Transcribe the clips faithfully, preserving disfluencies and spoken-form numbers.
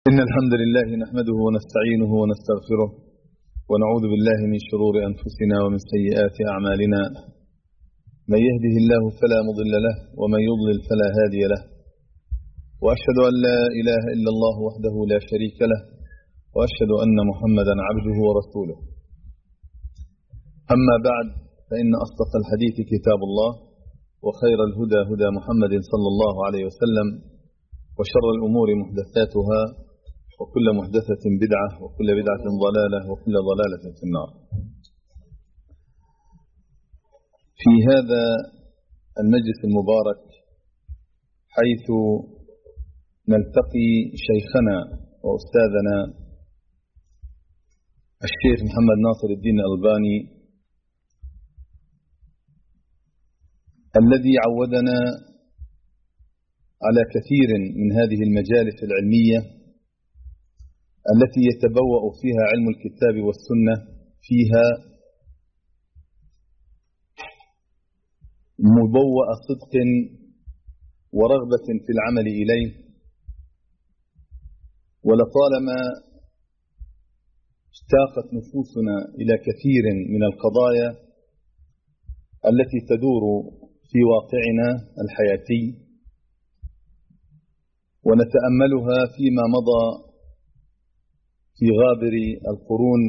إن الحمد لله نحمده ونستعينه ونستغفره ونعوذ بالله من شرور أنفسنا ومن سيئات أعمالنا. من يهده الله فلا مضل له ومن يضلل فلا هادي له، وأشهد أن لا إله إلا الله وحده لا شريك له، وأشهد أن محمدا عبده ورسوله. أما بعد، فإن أصدق الحديث كتاب الله، وخير الهدى هدى محمد صلى الله عليه وسلم، وشر الأمور محدثاتها، وكل محدثة بدعة، وكل بدعة ضلالة، وكل ضلالة في النار. في هذا المجلس المبارك، حيث نلتقي شيخنا وأستاذنا الشيخ محمد ناصر الدين الألباني، الذي عودنا على كثير من هذه المجالس العلمية التي يتبوأ فيها علم الكتاب والسنة فيها مبوأ صدق ورغبة في العمل إليه. ولطالما اشتاقت نفوسنا إلى كثير من القضايا التي تدور في واقعنا الحياتي، ونتأملها فيما مضى في غابر القرون،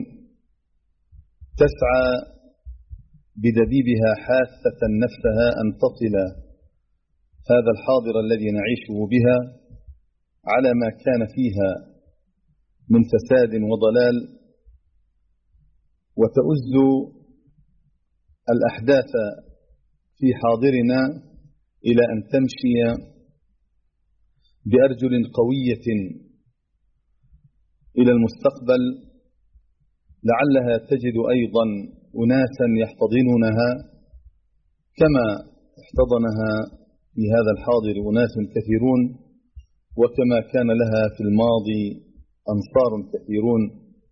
تسعى بدبيبها حاثة نفسها أن تصل هذا الحاضر الذي نعيشه بها على ما كان فيها من فساد وضلال، وتؤز الأحداث في حاضرنا إلى أن تمشي بأرجل قوية إلى المستقبل، لعلها تجد أيضا أناسا يحتضنونها كما احتضنها في هذا الحاضر أناس كثيرون، وكما كان لها في الماضي أنصار كثيرون.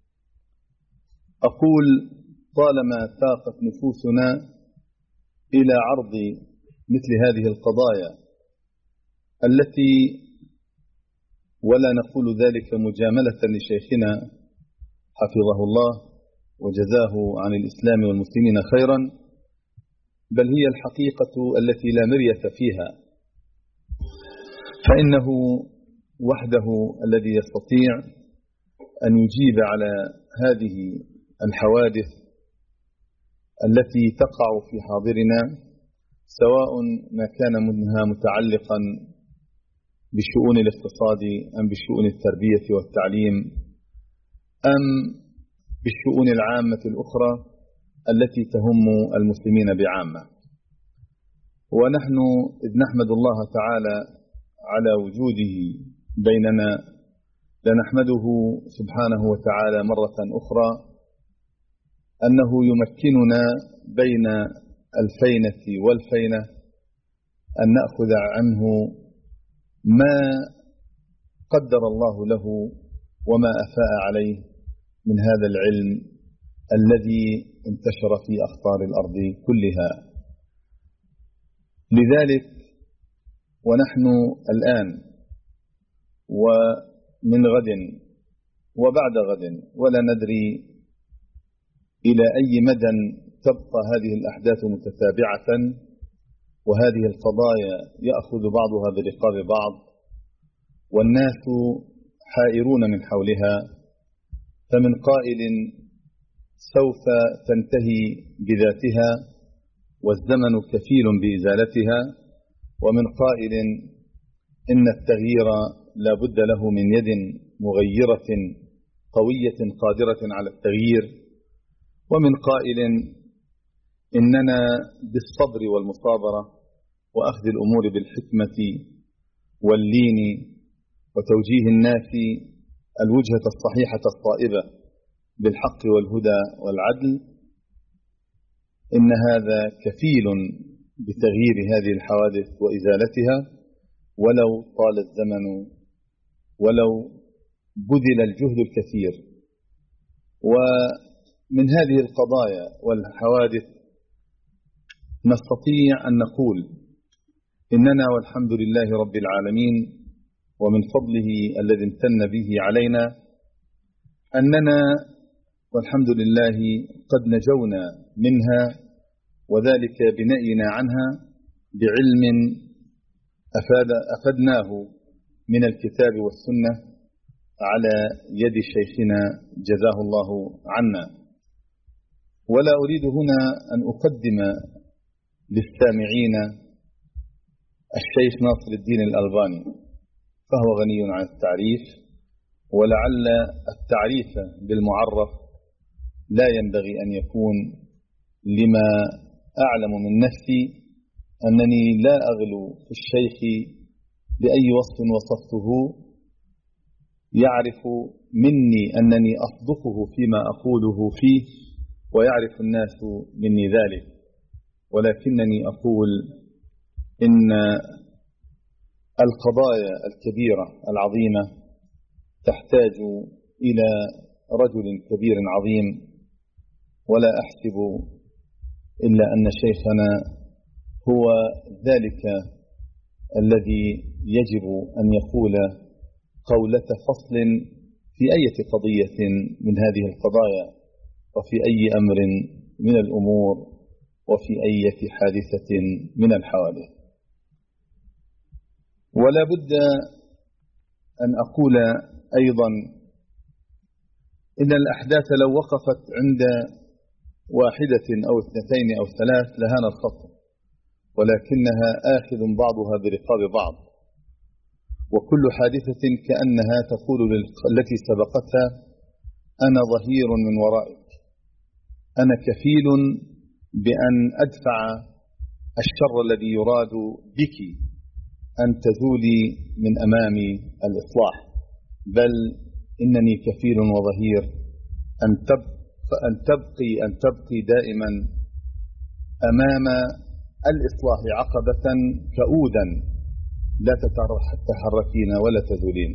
أقول طالما ساقت نفوسنا إلى عرض مثل هذه القضايا التي، ولا نقول ذلك مجاملة لشيخنا حفظه الله وجزاه عن الإسلام والمسلمين خيرا، بل هي الحقيقة التي لا مرية فيها، فإنه وحده الذي يستطيع أن يجيب على هذه الحوادث التي تقع في حاضرنا، سواء ما كان منها متعلقا بالشؤون الاقتصاد أم بالشؤون التربية والتعليم أم بالشؤون العامة الأخرى التي تهم المسلمين بعامة. ونحن إذ نحمد الله تعالى على وجوده بيننا، لنحمده سبحانه وتعالى مرة أخرى أنه يمكننا بين الفينة والفينة أن نأخذ عنه ما قدر الله له وما أفاء عليه من هذا العلم الذي انتشر في أخطار الأرض كلها. لذلك ونحن الآن ومن غد وبعد غد ولا ندري إلى أي مدى تبقى هذه الأحداث متتابعة، وهذه القضايا يأخذ بعضها برقاب بعض، والناس حائرون من حولها، فمن قائل سوف تنتهي بذاتها والزمن كفيل بإزالتها، ومن قائل إن التغيير لا بد له من يد مغيرة قوية قادرة على التغيير، ومن قائل إننا بالصبر والمصابرة وأخذ الأمور بالحكمة واللين وتوجيه الناس الوجهة الصحيحة الصائبة بالحق والهدى والعدل، إن هذا كفيل بتغيير هذه الحوادث وإزالتها، ولو طال الزمن ولو بذل الجهد الكثير. ومن هذه القضايا والحوادث نستطيع أن نقول إننا والحمد لله رب العالمين ومن فضله الذي امتن به علينا أننا والحمد لله قد نجونا منها، وذلك بنأينا عنها بعلم أفاد أفدناه من الكتاب والسنة على يد شيخنا جزاه الله عنا. ولا أريد هنا أن أقدم للسامعين الشيخ ناصر الدين الألباني، فهو غني عن التعريف، ولعل التعريف بالمعرف لا ينبغي أن يكون لما أعلم من نفسي أنني لا أغلو في الشيخ بأي وصف وصفته، يعرف مني أنني أصدقه فيما أقوله فيه ويعرف الناس مني ذلك، ولكنني أقول إن القضايا الكبيرة العظيمة تحتاج إلى رجل كبير عظيم، ولا أحسب إلا أن شيخنا هو ذلك الذي يجب أن يقول قولة فصل في أي قضية من هذه القضايا، وفي أي أمر من الأمور، وفي أي حادثة من الحوادث. ولا بد أن أقول أيضا إن الأحداث لو وقفت عند واحدة أو اثنتين أو ثلاث لهان الخطر، ولكنها آخذ بعضها برقاب بعض، وكل حادثة كأنها تقول التي سبقتها أنا ظهير من ورائك، أنا كفيل بأن أدفع الشر الذي يراد بك أن تزولي من أمام الإصلاح، بل إنني كفيل وظهير أن أن تبقي أن تبقي دائما أمام الإصلاح عقبة كؤودا لا تتحركين ولا تزولين.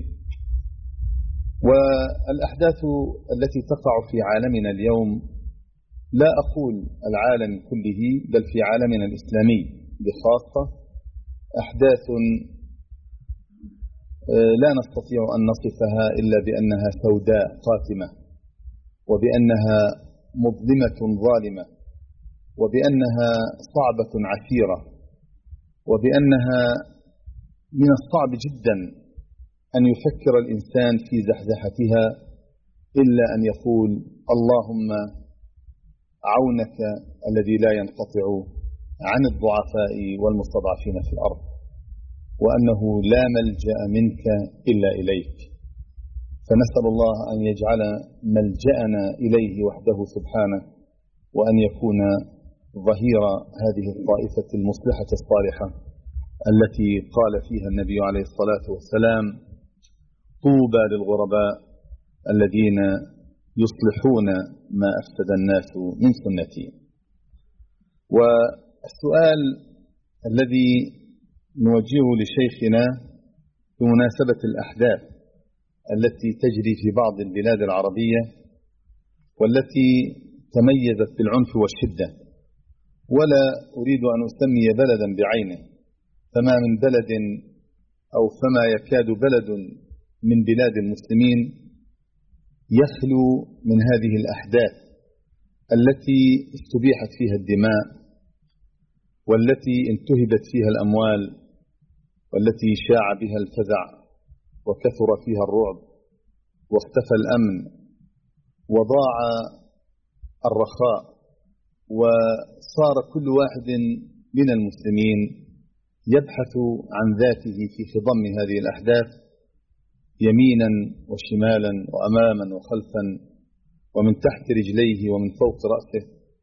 والأحداث التي تقع في عالمنا اليوم، لا أقول العالم كله بل في عالمنا الإسلامي بخاصة، أحداث لا نستطيع أن نصفها إلا بأنها سوداء قاتمة، وبأنها مظلمة ظالمة، وبأنها صعبة عسيرة، وبأنها من الصعب جدا أن يفكر الإنسان في زحزحتها إلا أن يقول اللهم عونك الذي لا ينقطع عن الضعفاء والمستضعفين في الأرض، وأنه لا ملجأ منك إلا إليك. فنسأل الله أن يجعل ملجأنا إليه وحده سبحانه، وأن يكون ظهير هذه الطائفة المصلحة الصالحة التي قال فيها النبي عليه الصلاة والسلام طوبى للغرباء الذين يصلحون ما أفسد الناس من سنتي. والسؤال الذي نوجهه لشيخنا بمناسبة الأحداث التي تجري في بعض البلاد العربية والتي تميزت بالعنف والشدة، ولا أريد أن أسمي بلدا بعينه، فما من بلد أو فما يكاد بلد من بلاد المسلمين يخلو من هذه الأحداث التي استبيحت فيها الدماء، والتي انتهبت فيها الأموال، والتي شاع بها الفزع وكثر فيها الرعب واختفى الأمن وضاع الرخاء، وصار كل واحد من المسلمين يبحث عن ذاته في خضم هذه الأحداث يمينا وشمالا وأماما وخلفا ومن تحت رجليه ومن فوق رأسه،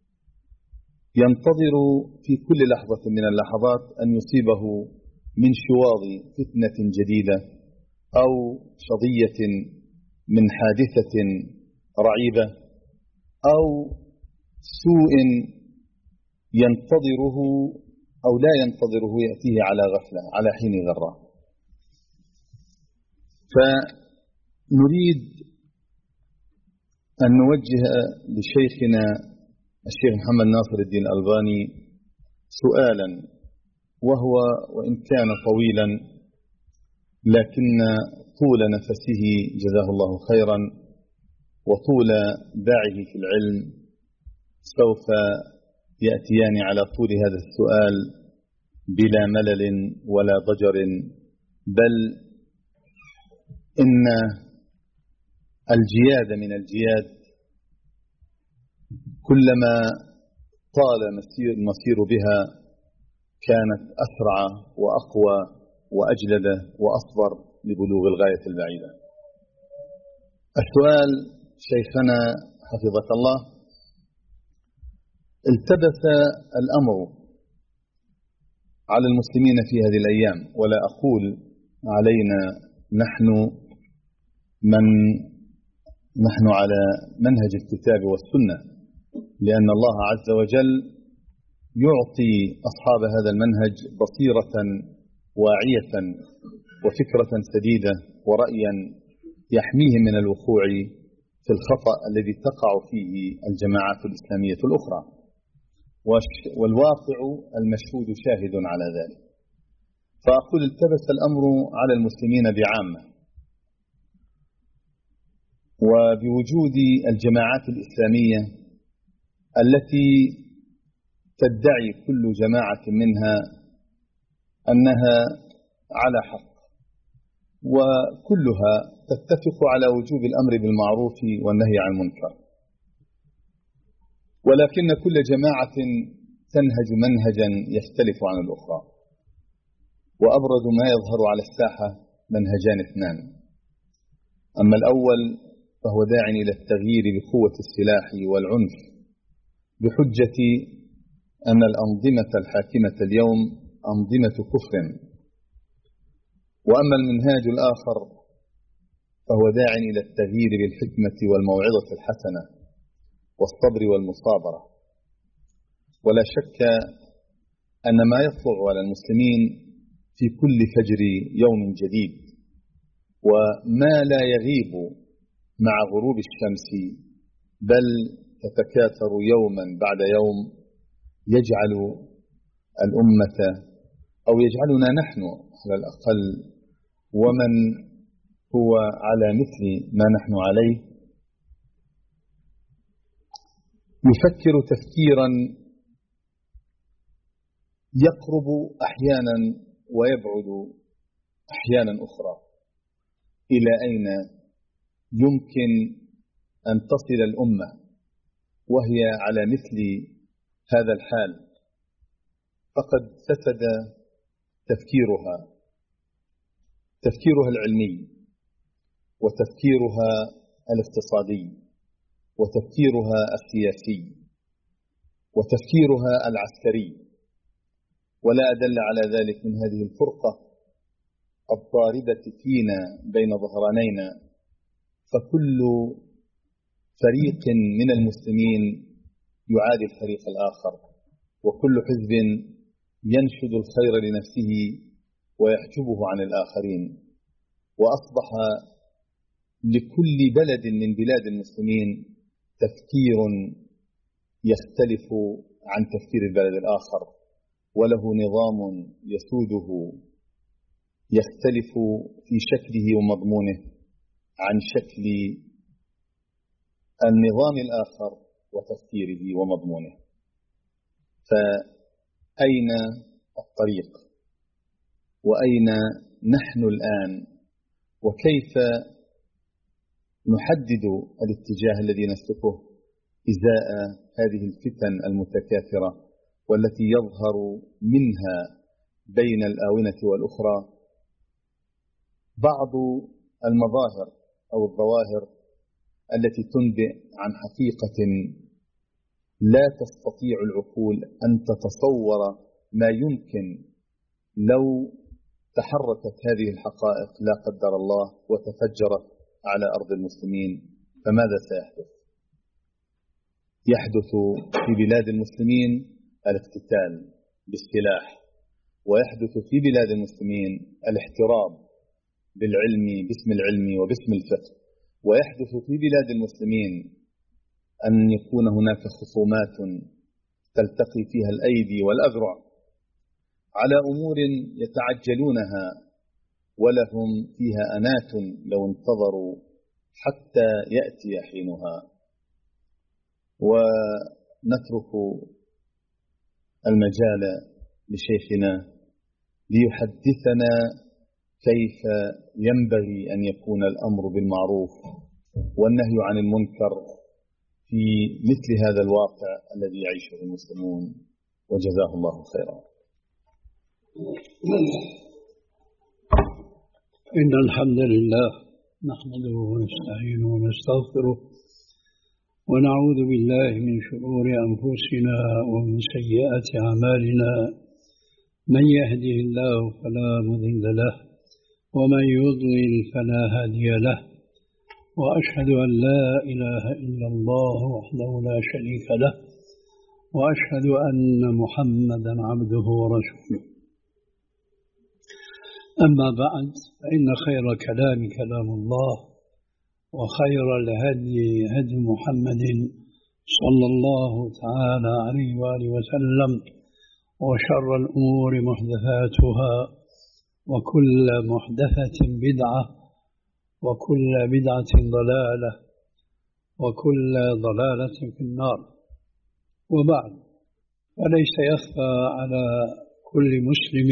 ينتظر في كل لحظة من اللحظات أن يصيبه من شواظ فتنة جديدة أو شظية من حادثة رعيبة أو سوء ينتظره أو لا ينتظره يأتيه على غفلة على حين غرة. فنريد أن نوجه لشيخنا الشيخ محمد ناصر الدين الألباني سؤالا، وهو وإن كان طويلا لكن طول نفسه جزاه الله خيرا وطول باعه في العلم سوف يأتيان على طول هذا السؤال بلا ملل ولا ضجر، بل إن الجياد من الجياد كلما طال المسير بها كانت أسرع وأقوى وأجلد وأصبر لبلوغ الغاية البعيدة. السؤال شيخنا حفظك الله: التبس الأمر على المسلمين في هذه الأيام، ولا أقول علينا نحن من نحن على منهج الكتاب والسنة، لأن الله عز وجل يعطي أصحاب هذا المنهج بصيرة واعية وفكرة سديدة ورأيا يحميهم من الوقوع في الخطأ الذي تقع فيه الجماعات الإسلامية الأخرى، والواقع المشهود شاهد على ذلك. فأقول التبس الأمر على المسلمين بعامة، وبوجود الجماعات الإسلامية التي تدعي كل جماعة منها أنها على حق، وكلها تتفق على وجوب الأمر بالمعروف والنهي عن المنكر، ولكن كل جماعة تنهج منهجا يختلف عن الأخرى. وأبرز ما يظهر على الساحة منهجان اثنان: أما الأول فهو داع إلى التغيير بقوة السلاح والعنف بحجة أن الأنظمة الحاكمة اليوم أنظمة كفر. وأما المنهاج الآخر فهو داع إلى التغيير بالحكمة والموعظة الحسنة والصبر والمصابرة. ولا شك أن ما يطلع على المسلمين في كل فجر يوم جديد، وما لا يغيب مع غروب الشمس بل تتكاثر يوما بعد يوم، يجعل الأمة أو يجعلنا نحن على الأقل ومن هو على مثل ما نحن عليه يفكر تفكيرا يقرب أحيانا ويبعد أحيانا أخرى. إلى أين يمكن أن تصل الأمة وهي على مثل هذا الحال؟ فقد فسد تفكيرها تفكيرها العلمي، وتفكيرها الاقتصادي، وتفكيرها السياسي، وتفكيرها العسكري. ولا أدل على ذلك من هذه الفرقة الضاربة فينا بين ظهرانينا، فكل فريق من المسلمين يعادي الفريق الآخر، وكل حزب ينشد الخير لنفسه ويحجبه عن الآخرين. وأصبح لكل بلد من بلاد المسلمين تفكير يختلف عن تفكير البلد الآخر، وله نظام يسوده يختلف في شكله ومضمونه عن شكل النظام الآخر وتفكيره ومضمونه. فأين الطريق؟ وأين نحن الآن؟ وكيف نحدد الاتجاه الذي نسلكه إزاء هذه الفتن المتكاثرة والتي يظهر منها بين الآونة والأخرى بعض المظاهر أو الظواهر التي تنبئ عن حقيقة لا تستطيع العقول أن تتصور ما يمكن لو تحركت هذه الحقائق لا قدر الله وتفجرت على أرض المسلمين. فماذا سيحدث؟ يحدث في بلاد المسلمين الاقتتال بالسلاح، ويحدث في بلاد المسلمين الاحتراب بالعلم باسم العلم وباسم الفقه، ويحدث في بلاد المسلمين أن يكون هناك خصومات تلتقي فيها الأيدي والأذرع على أمور يتعجلونها ولهم فيها أنات لو انتظروا حتى يأتي حينها. ونترك المجال لشيخنا ليحدثنا كيف ينبغي أن يكون الأمر بالمعروف والنهي عن المنكر في مثل هذا الواقع الذي يعيشه المسلمون، وجزاه الله خيرا. إن الحمد لله نحمده ونستعينه ونستغفره ونعوذ بالله من شرور أنفسنا ومن سيئات أعمالنا، من يهده الله فلا مضل له ومن يضلل فلا هادي له، وأشهد أن لا إله إلا الله وحده لا شريك له، وأشهد أن محمدا عبده ورسوله. أما بعد، فإن خير كلام كلام الله، وخير الهدي هدي محمد صلى الله تعالى عليه وآله وسلم، وشر الأمور محدثاتها، وكل محدثة بدعة، وكل بدعة ضلالة، وكل ضلالة في النار. وبعد، فليس يخفى على كل مسلم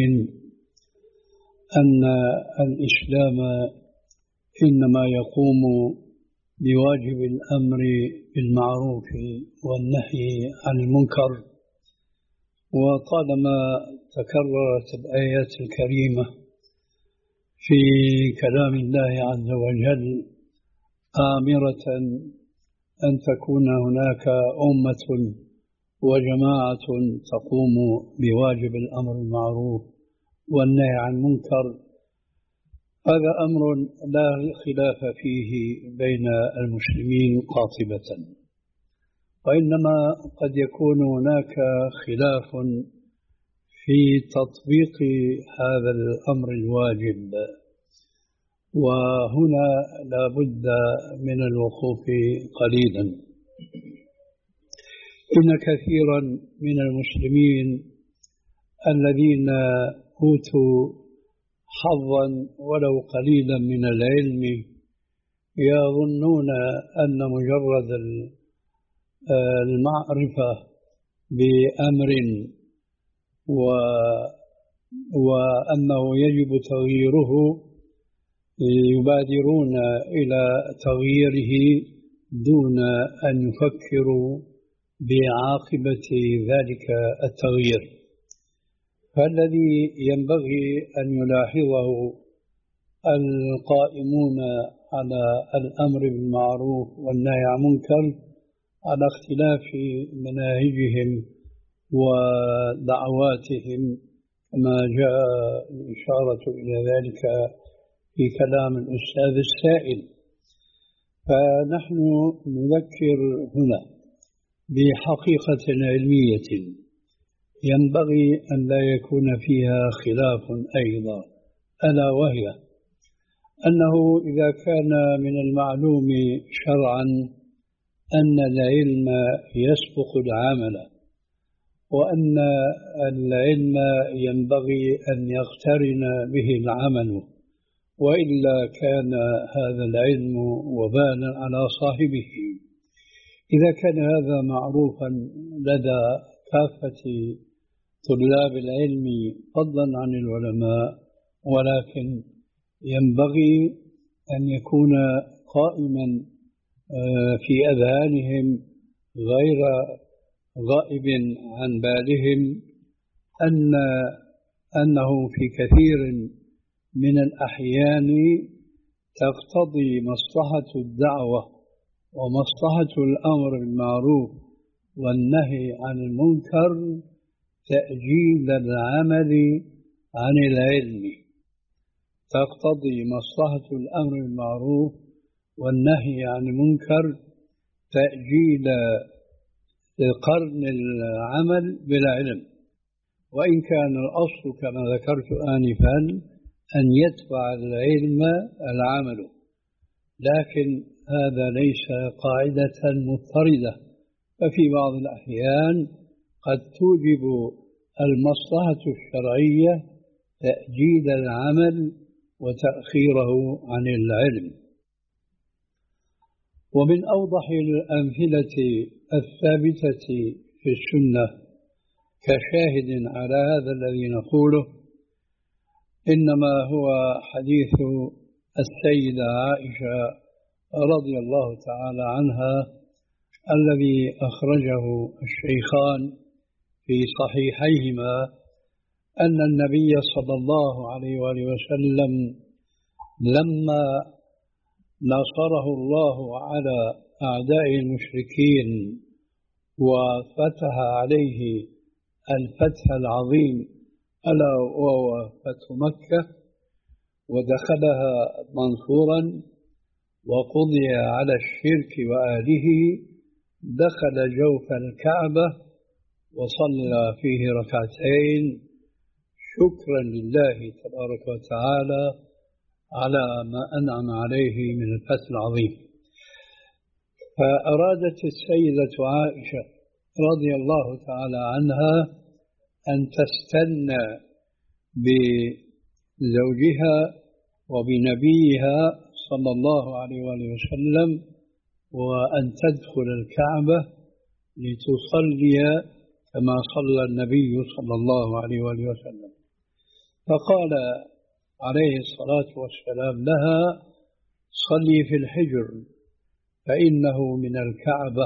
أن الإسلام إنما يقوم بواجب الأمر بالمعروف والنهي عن المنكر. وطالما تكررت الآيات الكريمة في كلام الله عز وجل آمرة أن تكون هناك أمة وجماعة تقوم بواجب الأمر بالمعروف والنهي عن المنكر، هذا أمر لا خلاف فيه بين المسلمين قاطبة، وإنما قد يكون هناك خلاف في تطبيق هذا الأمر الواجب، وهنا لا بد من الوقوف قليلا. إن كثيرا من المسلمين الذين أوتوا حظا ولو قليلا من العلم يظنون أن مجرد المعرفة بأمر وأنه يجب تغييره يبادرون إلى تغييره دون أن يفكروا بعاقبة ذلك التغيير. فالذي ينبغي أن يلاحظه القائمون على الأمر بالمعروف والنهي عن المنكر على اختلاف مناهجهم ودعواتهم، كما جاء الإشارة إلى ذلك في كلام الأستاذ السائل. فنحن نذكر هنا بحقيقة علمية ينبغي أن لا يكون فيها خلاف أيضا، ألا وهي أنه إذا كان من المعلوم شرعا أن العلم يسبق العمل، وأن العلم ينبغي أن يقترن به العمل، وإلا كان هذا العلم وبالا على صاحبه. إذا كان هذا معروفا لدى كافة طلاب العلم فضلا عن العلماء، ولكن ينبغي أن يكون قائما في أذهانهم غير غائب عن بالهم أن أنه في كثير من الأحيان تقتضي مصلحة الدعوة ومصلحة الأمر بالمعروف والنهي عن المنكر تأجيل العمل عن العلم، تقتضي مصلحة الأمر بالمعروف والنهي عن المنكر تأجيل قرن العمل بالعلم، وإن كان الأصل كما ذكرت آنفا أن يتبع العلم العمل، لكن هذا ليس قاعدة مضطردة، ففي بعض الأحيان قد توجب المصلحة الشرعية تأجيل العمل وتأخيره عن العلم. ومن أوضح الأمثلة الثابتة في السنة كشاهد على هذا الذي نقوله إنما هو حديث السيدة عائشة رضي الله تعالى عنها الذي أخرجه الشيخان في صحيحيهما أن النبي صلى الله عليه وآله وسلم لما نصره الله على أعداء المشركين وفتح عليه الفتح العظيم ألا وهو فتح مكة ودخلها منصورا وقضي على الشرك وآله، دخل جوف الكعبة وصلى فيه ركعتين شكرا لله تبارك وتعالى على ما أنعم عليه من الفتح العظيم. فأرادت السيدة عائشة رضي الله تعالى عنها أن تستنى بزوجها وبنبيها صلى الله عليه وآله وسلم وأن تدخل الكعبة لتصلي كما صلى النبي صلى الله عليه وآله وسلم. فقال عليه الصلاة والسلام لها: صلي في الحجر فإنه من الكعبة،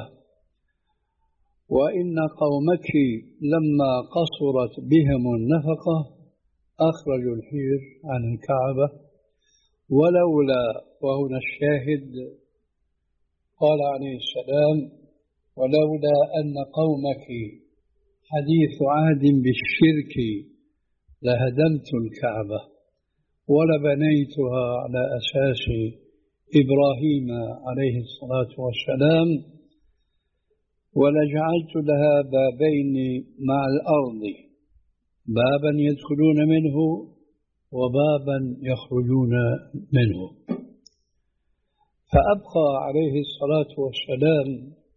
وإن قومك لما قصرت بهم النفقة أخرجوا الحجر عن الكعبة، ولولا، وهنا الشاهد، قال عليه السلام: ولولا أن قومك حديث عهد بالشرك لهدمت الكعبة ولبنيتها على أساس إبراهيم عليه الصلاة والسلام ولجعلت لها بابين مع الأرض، بابا يدخلون منه وبابا يخرجون منه. فأبقى عليه الصلاة والسلام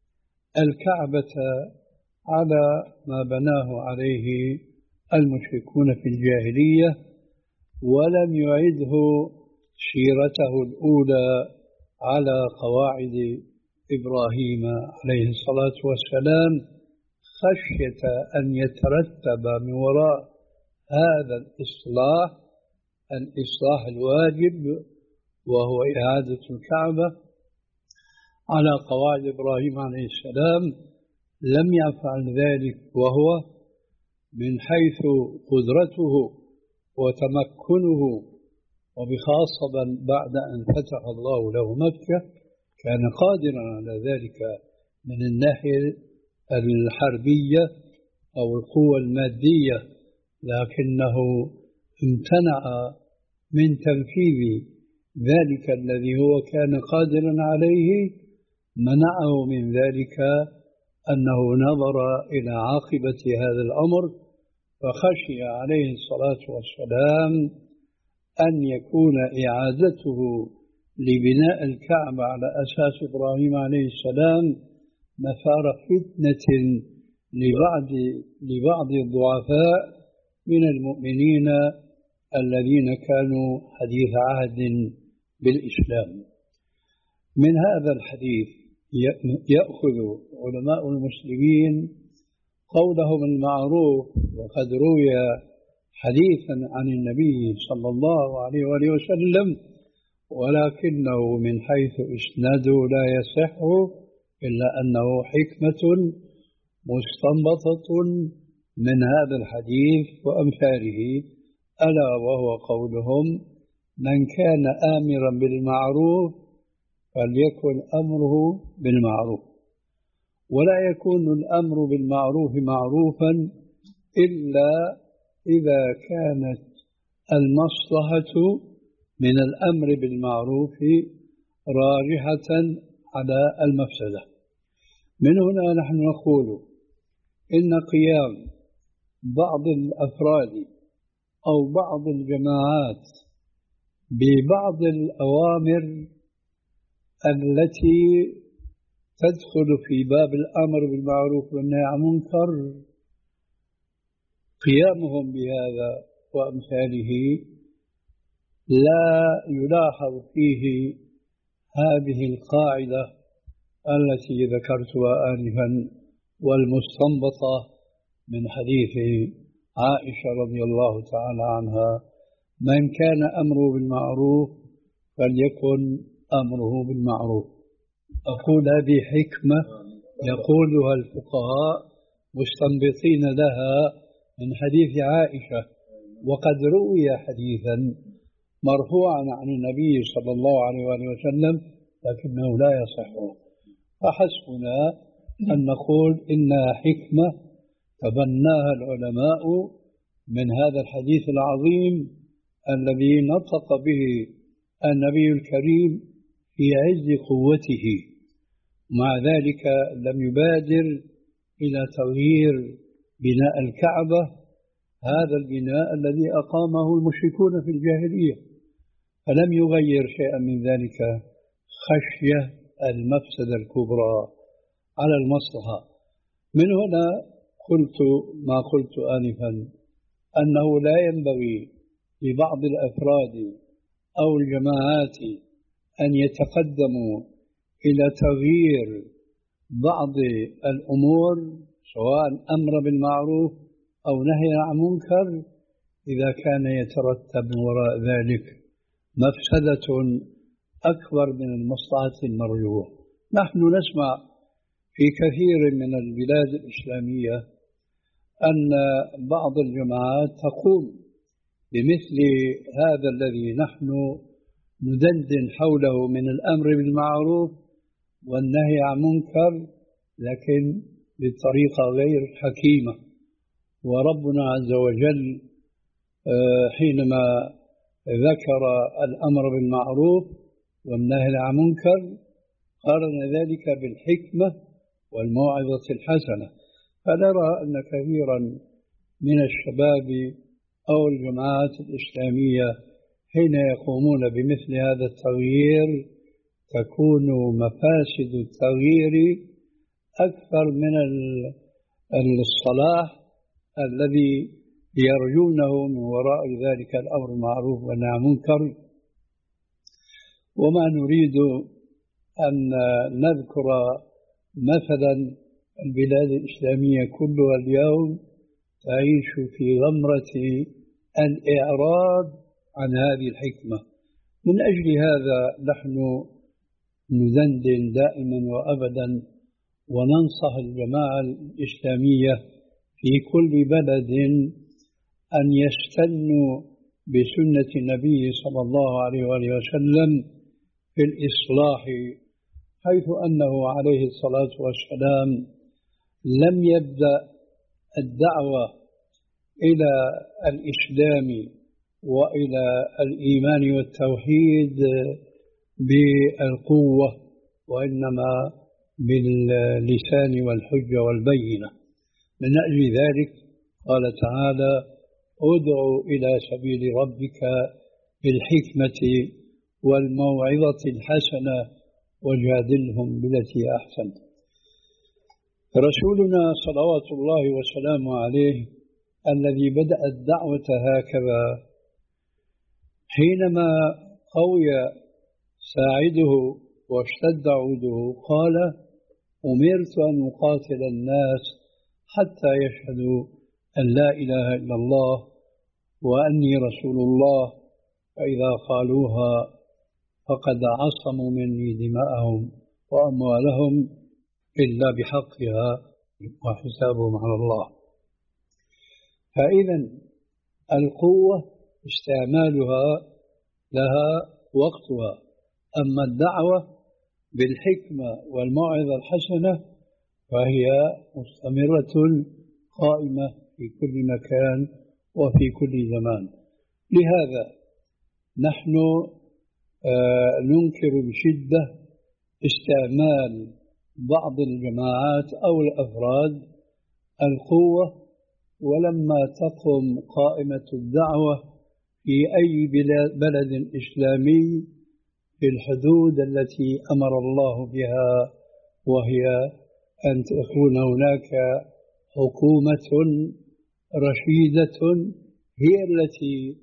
الكعبة على ما بناه عليه المشركون في الجاهلية، ولم يعده سيرته الأولى على قواعد إبراهيم عليه الصلاة والسلام، خشية أن يترتب من وراء هذا الإصلاح الإصلاح الواجب وهو إعادة الكعبة على قواعد إبراهيم عليه السلام. لم يفعل ذلك وهو من حيث قدرته وتمكنه، وبخاصة بعد أن فتح الله له مكة كان قادرا على ذلك من الناحية الحربية أو القوة المادية، لكنه امتنع من تنفيذ ذلك الذي هو كان قادرا عليه. منعه من ذلك أنه نظر إلى عاقبة هذا الأمر، فخشي عليه الصلاة والسلام أن يكون إعادته لبناء الكعبة على أساس إبراهيم عليه السلام مثار فتنة لبعض لبعض الضعفاء من المؤمنين الذين كانوا حديث عهد بالإسلام. من هذا الحديث يأخذ علماء المسلمين قولهم المعروف، وقد روي حديثا عن النبي صلى الله عليه وآله وسلم ولكنه من حيث إسناده لا يصح، إلا أنه حكمة مستنبطة من هذا الحديث وأمثاله، ألا وهو قولهم: من كان آمرا بالمعروف فليكن أمره بالمعروف، ولا يكون الأمر بالمعروف معروفا إلا إذا كانت المصلحة من الأمر بالمعروف راجحة على المفسدة. من هنا نحن نقول إن قيام بعض الأفراد أو بعض الجماعات ببعض الأوامر التي تدخل في باب الأمر بالمعروف والنهي عن المنكر، قيامهم بهذا وأمثاله لا يلاحظ فيه هذه القاعدة التي ذكرتها آنفا والمستنبطة من حديث عائشة رضي الله تعالى عنها: من كان أمره بالمعروف فليكن أمره بالمعروف. أقول هذه حكمة يقولها الفقهاء مستنبطين لها من حديث عائشة، وقد روي حديثا مرفوعا عن النبي صلى الله عليه وآله وسلم لكنه لا يصح، فحسبنا أن نقول إنها حكمة تبناها العلماء من هذا الحديث العظيم الذي نطق به النبي الكريم في عز قوته، مع ذلك لم يبادر إلى تغيير بناء الكعبة، هذا البناء الذي أقامه المشركون في الجاهلية، فلم يغير شيئا من ذلك خشية المفسدة الكبرى على المصلحة. من هنا قلت ما قلت آنفا، أنه لا ينبغي لبعض الأفراد أو الجماعات أن يتقدموا إلى تغيير بعض الأمور سواء أمر بالمعروف أو نهي عن منكر إذا كان يترتب من وراء ذلك مفسدة أكبر من المصلحة المرجوة. نحن نسمع في كثير من البلاد الإسلامية أن بعض الجماعات تقوم بمثل هذا الذي نحن ندندن حوله من الأمر بالمعروف والنهي عن منكر، لكن بطريقة غير حكيمة. وربنا عز وجل حينما ذكر الأمر بالمعروف والنهي عن منكر قارن ذلك بالحكمة والموعظة الحسنة. فنرى أن كثيرا من الشباب أو الجماعات الإسلامية حين يقومون بمثل هذا التغيير تكون مفاسد التغيير أكثر من الصلاح الذي يرجونه من وراء ذلك الأمر المعروف والنهي عن المنكر. وما نريد أن نذكر مثلا البلاد الإسلامية كلها اليوم تعيش في غمرة الإعراض عن هذه الحكمة. من أجل هذا نحن ندندن دائما وأبدا وننصح الجماعة الإسلامية في كل بلد أن يستنوا بسنة النبي صلى الله عليه وآله وسلم في الإصلاح، حيث أنه عليه الصلاة والسلام لم يبدأ الدعوة إلى الإسلام وإلى الإيمان والتوحيد بالقوة، وإنما باللسان والحجة والبينة. من أجل ذلك قال تعالى: ادعوا إلى سبيل ربك بالحكمة والموعظة الحسنة وجادلهم بالتي أحسن. رسولنا صلوات الله وسلامه عليه الذي بدأ الدعوة هكذا حينما قوي ساعده واشتد عوده قال: أمرت أن أقاتل الناس حتى يشهدوا أن لا إله إلا الله وأني رسول الله، فإذا قالوها فقد عصموا مني دماءهم وأموالهم إلا بحقها وحسابهم على الله. فإذا القوة استعمالها لها وقتها، أما الدعوة بالحكمة والموعظة الحسنة فهي مستمرة قائمة في كل مكان وفي كل زمان. لهذا نحن آه ننكر بشدة استعمال بعض الجماعات أو الأفراد القوة، ولما تقم قائمة الدعوة في أي بلد إسلامي في الحدود التي أمر الله بها، وهي أن تكون هناك حكومة رشيدة هي التي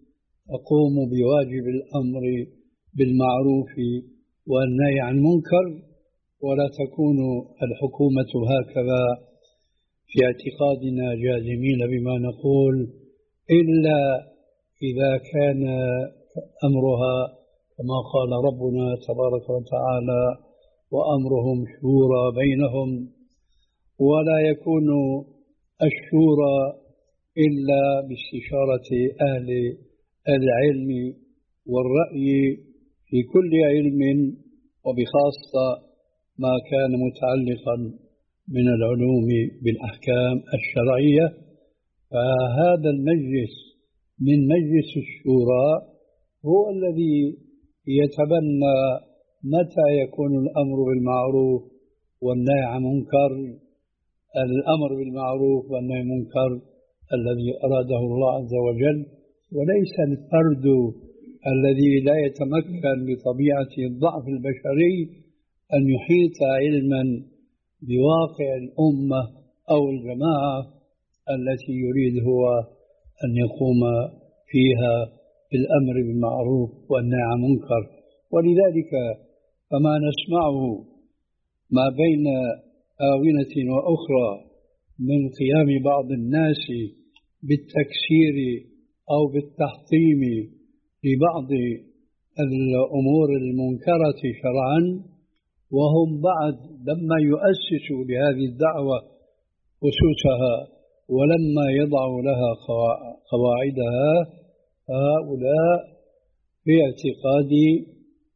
تقوم بواجب الأمر بالمعروف والنهي عن المنكر، ولا تكون الحكومة هكذا في اعتقادنا جازمين بما نقول، إلا إذا كان أمرها كما قال ربنا تبارك وتعالى: وأمرهم شورى بينهم. ولا يكون الشورى إلا باستشارة أهل العلم والرأي في كل علم، وبخاصة ما كان متعلقا من العلوم بالأحكام الشرعية. فهذا المجلس من مجلس الشورى هو الذي يتبنى متى يكون الأمر بالمعروف والنهي عن المنكر، الأمر بالمعروف والنهي عن المنكر الذي أراده الله عز وجل، وليس الفرد الذي لا يتمكن بطبيعة الضعف البشري أن يحيط علما بواقع الأمة أو الجماعة التي يريد هو أن يقوم فيها بالأمر بالمعروف والنهي عن المنكر. ولذلك فما نسمعه ما بين آونة وأخرى من قيام بعض الناس بالتكسير أو بالتحطيم لبعض الأمور المنكرة شرعا، وهم بعد لما يؤسسوا لهذه الدعوة أسسها ولما يضعوا لها قواعدها، هؤلاء في اعتقادي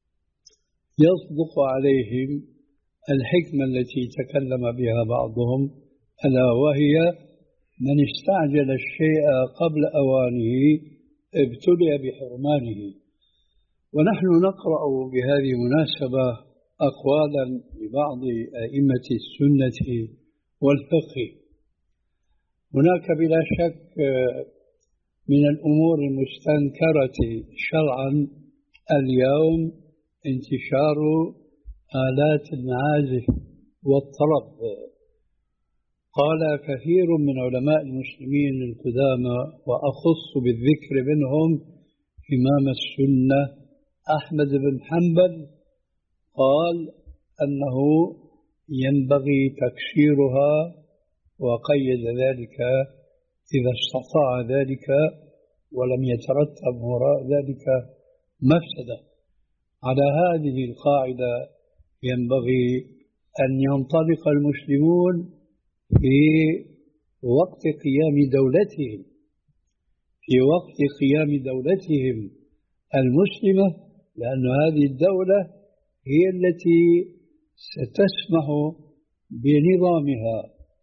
يصدق عليهم الحكمة التي تكلم بها بعضهم، ألا وهي: من استعجل الشيء قبل أوانه ابتلي بحرمانه. ونحن نقرأ بهذه المناسبة أقوالا لبعض أئمة السنة والفقه. هناك بلا شك من الأمور المستنكرة شرعا اليوم انتشار آلات المعازف والطرب. قال كثير من علماء المسلمين القدامى، وأخص بالذكر منهم إمام السنة أحمد بن حنبل، قال أنه ينبغي تكسيرها، وقيد ذلك إذا استطاع ذلك ولم يترتب وراء ذلك مفسدة. على هذه القاعدة ينبغي أن ينطلق المسلمون في وقت قيام دولتهم في وقت قيام دولتهم المسلمة، لأن هذه الدولة هي التي ستسمح بنظامها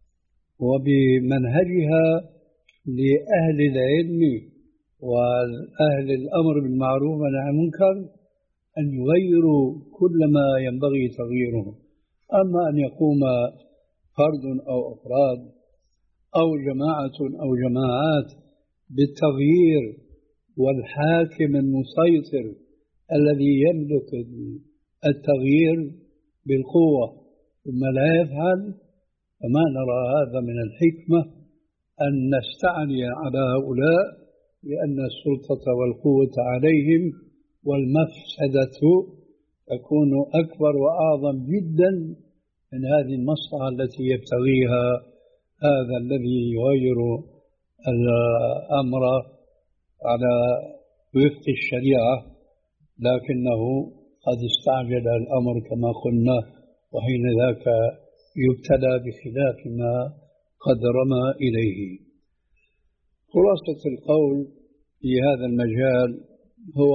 وبمنهجها لأهل العلم وأهل الأمر بالمعروف والنهي عن المنكر أن يغيروا كل ما ينبغي تغييره. أما أن يقوم فرد أو أفراد أو جماعة أو جماعات بالتغيير، والحاكم المسيطر الذي يملك التغيير بالقوة ثم لا يفعل، فما نرى هذا من الحكمة أن نستعلي على هؤلاء، لأن السلطة والقوة عليهم والمفسدة تكون أكبر وأعظم جدا من هذه المصلحة التي يبتغيها هذا الذي يغير الأمر على وفق الشريعة، لكنه قد استعجل الأمر كما قلنا، وحين ذاك يبتلى بخلاف ما قد رمى إليه. خلاصة القول في هذا المجال هو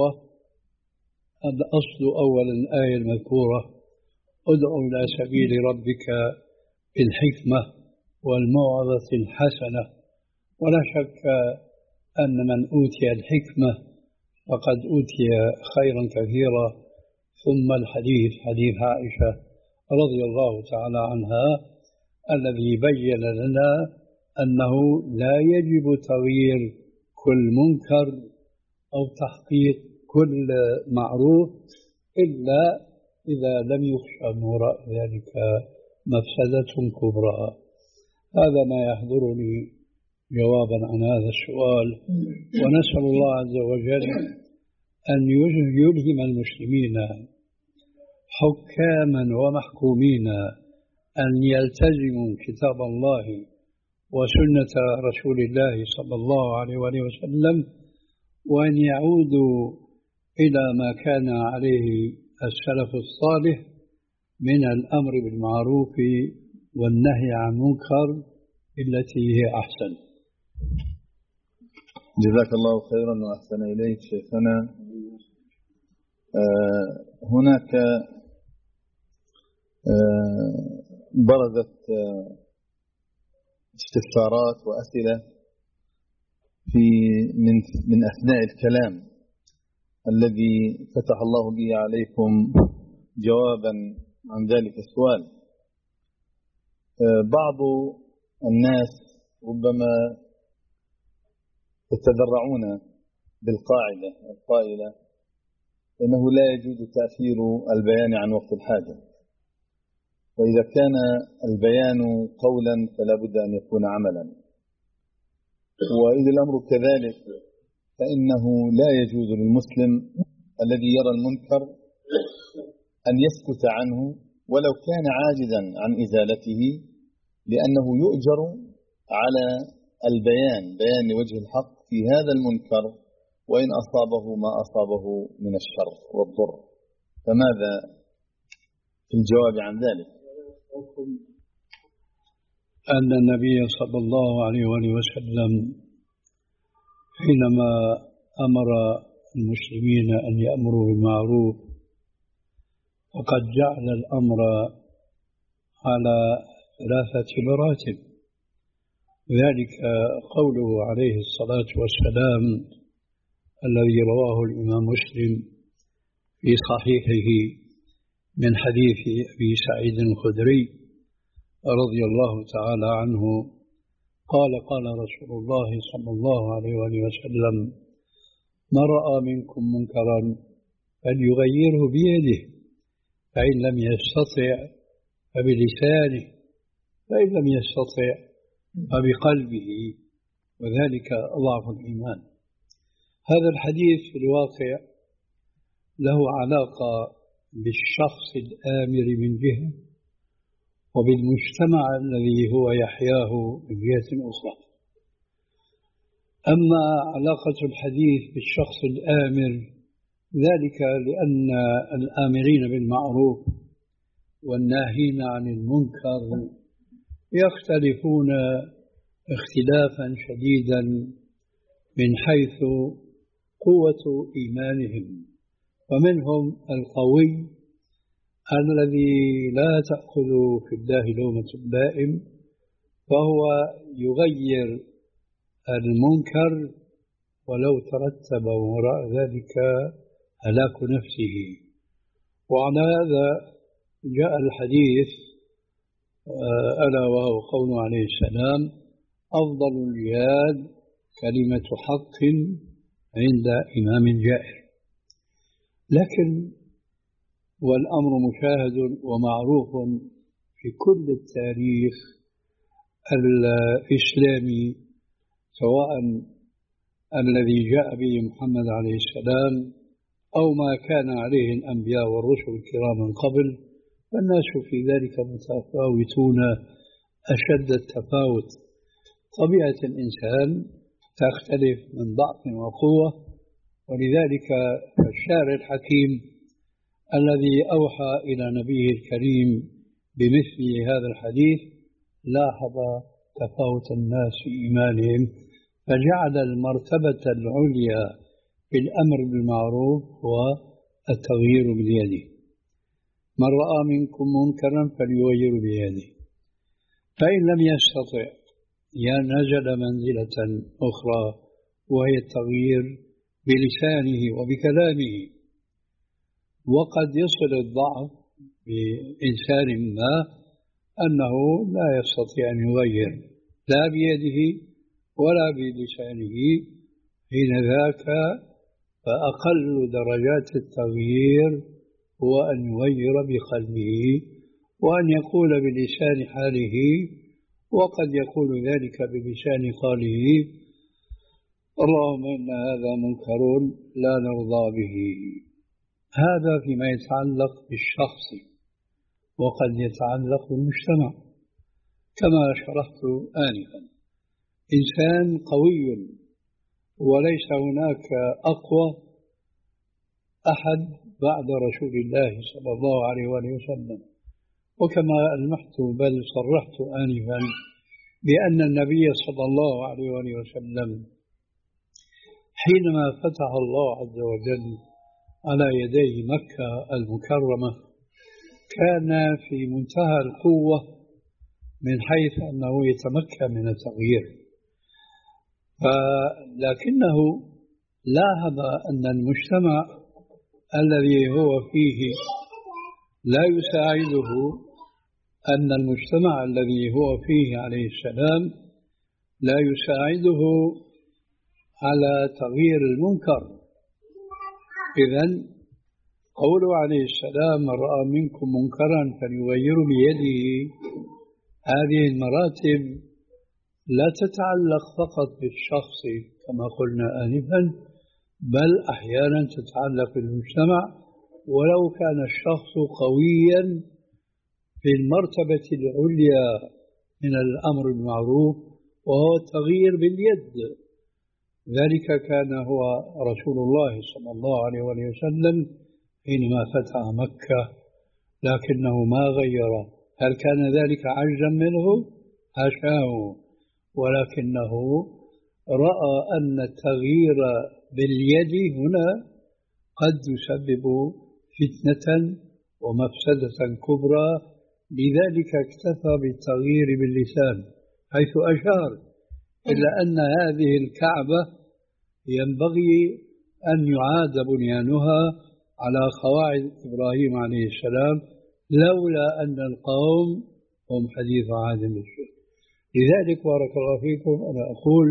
الأصل أولا الآية المذكورة: ادع إلى سبيل ربك بالحكمة والموعظة الحسنة. ولا شك أن من أوتي الحكمة فقد أوتي خيرا كثيرا. ثم الحديث حديث عائشة رضي الله تعالى عنها الذي بين لنا أنه لا يجب تغيير كل منكر أو تحقيق كل معروف إلا إذا لم يخشى من وراء ذلك مفسدة كبرى. هذا ما يحضرني جوابا عن هذا السؤال، ونسأل الله عز وجل أن يلهم المسلمين حكاما ومحكومين أن يلتزموا كتاب الله وسنة رسول الله صلى الله عليه وآله وسلم، وأن يعودوا إلى ما كان عليه السلف الصالح من الأمر بالمعروف والنهي عن المنكر التي هي أحسن. جزاك الله خيرا وأحسن إليك شيخنا. آه هناك آه برزت آه استفسارات وأسئلة في من من أثناء الكلام الذي فتح الله به عليكم جوابا عن ذلك السؤال. آه بعض الناس ربما يتذرعون بالقاعدة القائلة إنه لا يجوز تأخير البيان عن وقت الحاجة، وإذا كان البيان قولا فلا بد أن يكون عملا، وإذا الأمر كذلك فإنه لا يجوز للمسلم الذي يرى المنكر أن يسكت عنه ولو كان عاجزا عن إزالته، لأنه يؤجر على البيان بيان وجه الحق في هذا المنكر وإن أصابه ما أصابه من الشر والضر. فماذا في الجواب عن ذلك؟ أن النبي صلى الله عليه وآله وسلم حينما أمر المسلمين أن يأمروا بالمعروف فقد جعل الأمر على ثلاثة مراتب، ذلك قوله عليه الصلاة والسلام الذي رواه الإمام مسلم في صحيحه من حديث أبي سعيد الخدري رضي الله تعالى عنه قال قال رسول الله صلى الله عليه وآله وسلم: من رأى منكم منكرا فليغيره بيده، فإن لم يستطع فبلسانه، فإن لم يستطع فبقلبه، وذلك ضعف الإيمان. هذا الحديث في الواقع له علاقة بالشخص الآمر من جهة وبالمجتمع الذي هو يحياه من جهة أخرى. أما علاقة الحديث بالشخص الآمر ذلك لأن الآمرين بالمعروف والناهين عن المنكر يختلفون اختلافا شديدا من حيث قوة إيمانهم، فمنهم القوي الذي لا تأخذ في الله لومة لائم، فهو يغير المنكر ولو ترتب وراء ذلك هلاك نفسه. وعلى هذا جاء الحديث ألا وهو قوله عليه السلام: أفضل الجهاد كلمة حق عند إمام جائر. لكن والأمر مشاهد ومعروف في كل التاريخ الإسلامي، سواء الذي جاء به محمد عليه السلام أو ما كان عليه الأنبياء والرسل الكرام من قبل، فالناس في ذلك متفاوتون أشد التفاوت. طبيعة الإنسان تختلف من ضعف وقوة، ولذلك الشارع الحكيم الذي أوحى إلى نبيه الكريم بمثل هذا الحديث لاحظ تفاوت الناس في إيمانهم، فجعل المرتبة العليا في الأمر بالمعروف والتغيير باليد. من رأى منكم منكرا فليغير بيده، فإن لم يستطع نزل منزلة أخرى وهي التغيير بلسانه وبكلامه. وقد يصل الضعف بإنسان ما أنه لا يستطيع أن يغير لا بيده ولا بلسانه، حين ذاك فأقل درجات التغيير هو أن يغير بقلبه وأن يقول بلسان حاله: وقد يقول ذلك بلسان قاله: اللهم إن هذا منكر لا نرضى به. هذا فيما يتعلق بالشخص، وقد يتعلق بالمجتمع كما شرحت آنفا. إنسان قوي وليس هناك أقوى أحد بعد رسول الله صلى الله عليه وآله وسلم، وكما ألمحت بل صرحت آنفا بأن النبي صلى الله عليه وآله وسلم حينما فتح الله عز وجل على يديه مكة المكرمة كان في منتهى القوة من حيث أنه يتمكن من التغيير، لكنه لاحظ أن المجتمع الذي هو فيه لا يساعده، أن المجتمع الذي هو فيه عليه السلام لا يساعده على تغيير المنكر. إذن قوله عليه السلام: من رأى منكم منكرا فليغير بيده، هذه المراتب لا تتعلق فقط بالشخص كما قلنا آنفا، بل أحيانا تتعلق بالمجتمع، ولو كان الشخص قويا في المرتبة العليا من الأمر المعروف وهو التغيير باليد. ذلك كان هو رسول الله صلى الله عليه وسلم حينما فتح مكة، لكنه ما غير. هل كان ذلك عجزا منه؟ حاشاه، ولكنه رأى أن التغيير باليد هنا قد يسبب فتنة ومفسدة كبرى، لذلك اكتفى بالتغيير باللسان حيث أشار إلا أن هذه الكعبة ينبغي أن يعاد بنيانها على قواعد إبراهيم عليه السلام، لولا أن القوم هم حديث عهد بالشرك. لذلك بارك الله فيكم أنا أقول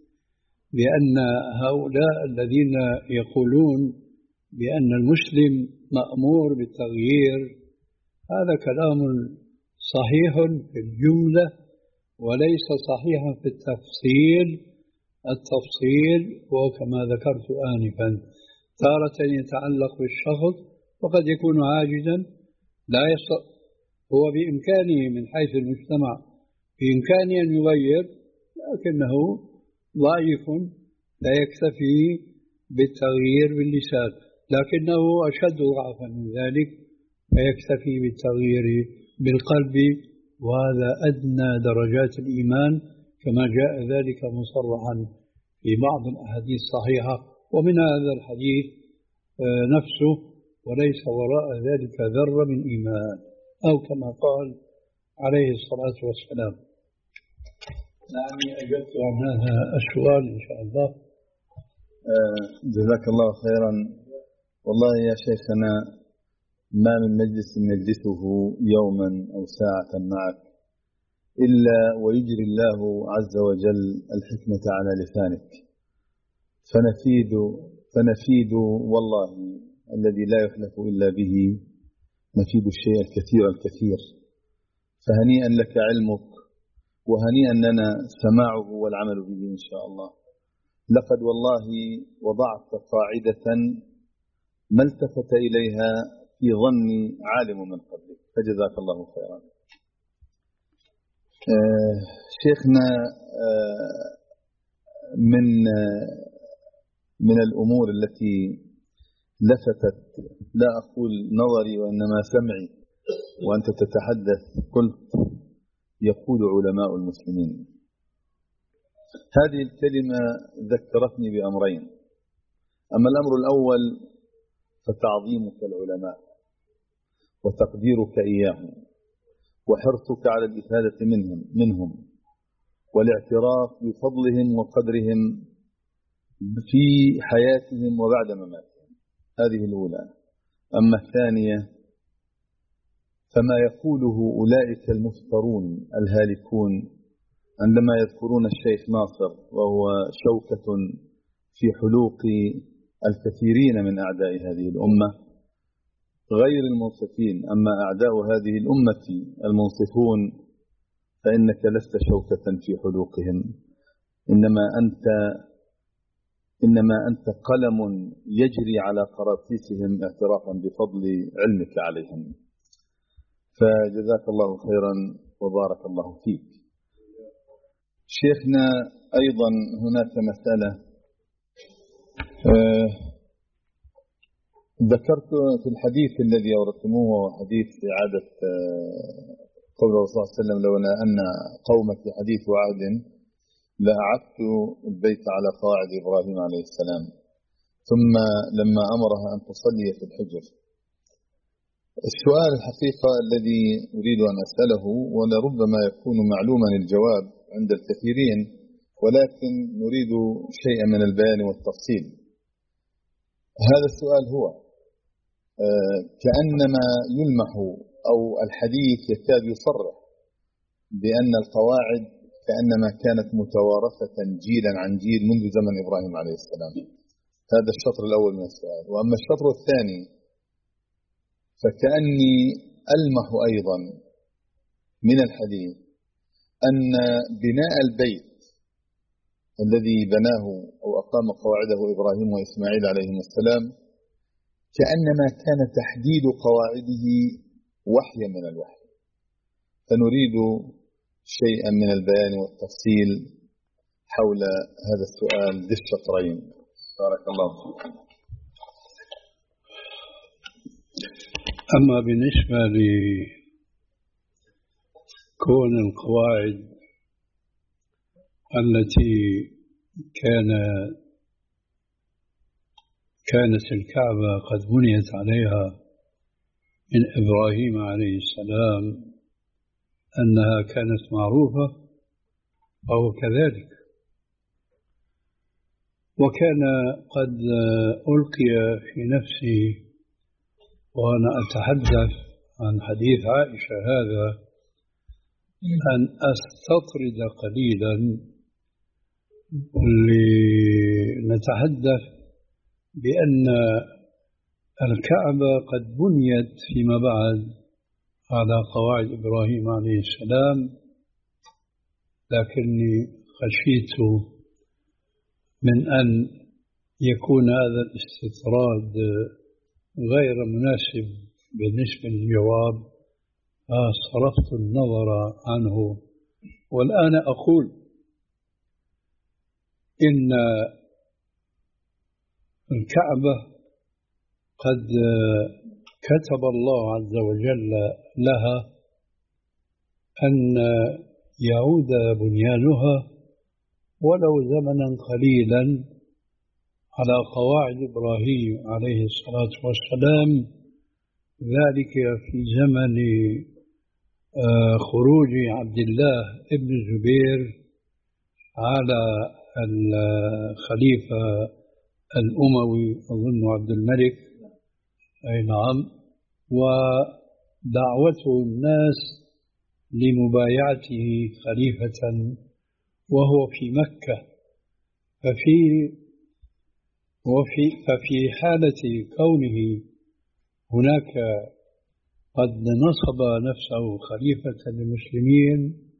بأن هؤلاء الذين يقولون بأن المسلم مأمور بالتغيير هذا كلام صحيح في الجملة وليس صحيحا في التفصيل. التفصيل هو كما ذكرت آنفا، تارة يتعلق بالشخص وقد يكون عاجزا لا يستطيع، هو بإمكانه من حيث المجتمع بإمكانه أن يغير، لكنه ضعيف لا يكتفي بالتغيير باللسان، لكنه أشد ضعفا من ذلك فيكتفي بالتغيير بالقلب، وهذا أدنى درجات الإيمان كما جاء ذلك مصرحا في بعض الأحاديث الصحيحة، ومن هذا الحديث نفسه: وليس وراء ذلك ذرة من إيمان، أو كما قال عليه الصلاة والسلام. يعني أجبت عن هذا السؤال إن شاء الله. جزاك الله خيرا. والله يا شيخنا ما من مجلس نجلسه يوما أو ساعة معك إلا ويجري الله عز وجل الحكمة على لسانك، فنفيد فنفيد والله الذي لا يخلف إلا به نفيد الشيء الكثير الكثير. فهنيئا لك علمك، وهنيئا لنا سماعه والعمل به إن شاء الله. لقد والله وضعت قاعدة ما التفت إليها في ظني عالم من قبلك، فجزاك الله خيرا. آه شيخنا، آه من آه من الأمور التي لفتت لا أقول نظري وإنما سمعي وأنت تتحدث، قلت يقول علماء المسلمين. هذه الكلمة ذكرتني بأمرين. أما الأمر الأول فتعظيمك العلماء وتقديرك إياهم وحرصك على الإفادة منهم منهم والاعتراف بفضلهم وقدرهم في حياتهم وبعد مماتهم، هذه الأولى. أما الثانية فما يقوله أولئك المفترون الهالكون عندما يذكرون الشيخ ناصر، وهو شوكة في حلوق الكثيرين من أعداء هذه الأمة غير المنصفين. أما أعداء هذه الأمة المنصفون فإنك لست شوكة في حلوقهم، إنما أنت إنما أنت قلم يجري على قراطيسهم اعترافا بفضل علمك عليهم. فجزاك الله خيرا وبارك الله فيك. شيخنا، أيضا هناك مسألة آه ذكرت في الحديث الذي أوردتموه، حديث إعادة آه قول الرسول صلى الله عليه وسلم: لو أن قومك في حديث وعد لأعدت البيت على قواعد إبراهيم عليه السلام. ثم لما أمرها أن تصلي في الحجر. السؤال الحقيقة الذي أريد أن أسأله، ولربما يكون معلوما الجواب عند الكثيرين، ولكن نريد شيئا من البيان والتفصيل. هذا السؤال هو كأنما يلمح أو الحديث يكاد يصرح بأن القواعد كأنما كانت متوارثة جيلا عن جيل منذ زمن إبراهيم عليه السلام. هذا الشطر الأول من السؤال. وأما الشطر الثاني فكأني ألمح أيضا من الحديث أن بناء البيت الذي بناه أو أقام قواعده إبراهيم وإسماعيل عليهم السلام كأنما كان تحديد قواعده وحيا من الوحي. فنريد شيئا من البيان والتفصيل حول هذا السؤال ذي الشطرين. بارك الله فيك. أما بالنسبة لكون القواعد التي كان كانت الكعبة قد بنيت عليها من إبراهيم عليه السلام أنها كانت معروفة، أو كذلك، وكان قد ألقي في نفسي وأنا أتحدث عن حديث عائشة هذا أن أستطرد قليلا لنتحدث بأن الكعبة قد بنيت فيما بعد على قواعد إبراهيم عليه السلام، لكني خشيت من أن يكون هذا الاستطراد غير مناسب بالنسبة للجواب، فصرفت النظر عنه. والآن أقول إن الكعبة قد كتب الله عز وجل لها أن يعود بنيانها ولو زمنا قليلا على قواعد إبراهيم عليه الصلاة والسلام، ذلك في زمن خروج عبد الله ابن الزبير على الخليفة الأموي أظن عبد الملك، أي نعم، ودعوته الناس لمبايعته خليفة وهو في مكة. ففي وفي ففي حالة كونه هناك قد نصب نفسه خليفة للمسلمين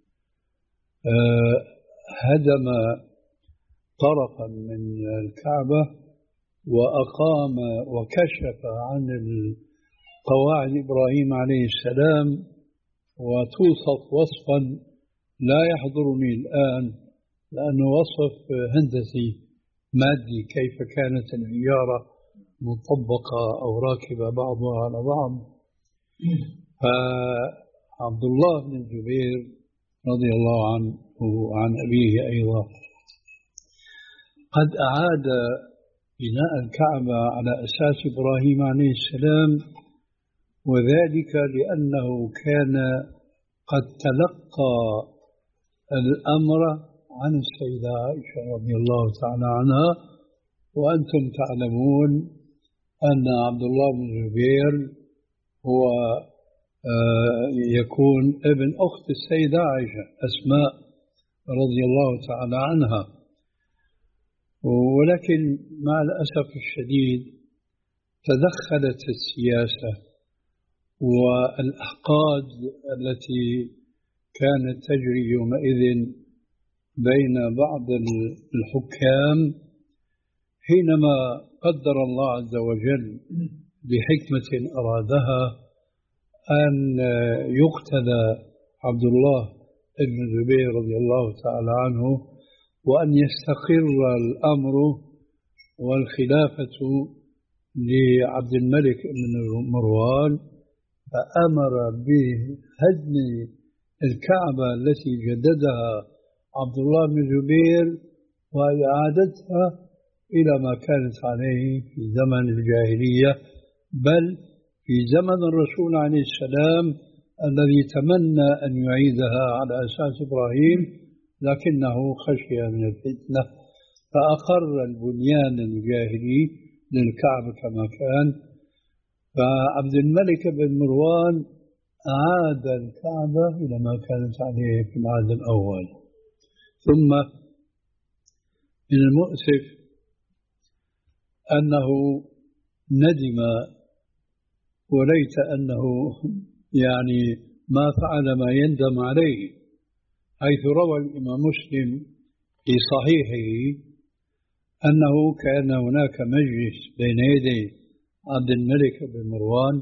هدم طرفا من الكعبة وأقام وكشف عن قواعد إبراهيم عليه السلام، وتوصف وصفا لا يحضرني الآن لأنه وصف هندسي مادي، كيف كانت العيارة مطبقة أو راكبة بعضها على بعض. فعبد الله بن الزبير رضي الله عنه وعن أبيه أيضا قد أعاد بناء الكعبة على أساس إبراهيم عليه السلام، وذلك لأنه كان قد تلقى الأمر عن السيدة عائشة رضي الله تعالى عنها. وأنتم تعلمون أن عبد الله بن الزبير هو يكون ابن أخت السيدة عائشة أسماء رضي الله تعالى عنها. ولكن مع الأسف الشديد تدخلت السياسة والأحقاد التي كانت تجري يومئذ بين بعض الحكام حينما قدر الله عز وجل بحكمة أرادها أن يقتل عبد الله بن الزبير رضي الله تعالى عنه وأن يستقر الأمر والخلافة لعبد الملك بن مروان، فأمر بهدم الكعبة التي جددها عبد الله بن الزبير وإعادتها إلى ما كانت عليه في زمن الجاهلية، بل في زمن الرسول عليه السلام الذي تمنى أن يعيدها على أساس إبراهيم، لكنه خشي من الفتنة فأقر البنيان الجاهلي للكعبة كما كان. فعبد الملك بن مروان أعاد الكعبة إلى ما كانت عليه في العهد الأول. ثم من المؤسف أنه ندم وليت أنه يعني ما فعل ما يندم عليه، حيث روى الإمام مسلم في صحيحه أنه كان هناك مجلس بين يدي عبد الملك بن مروان،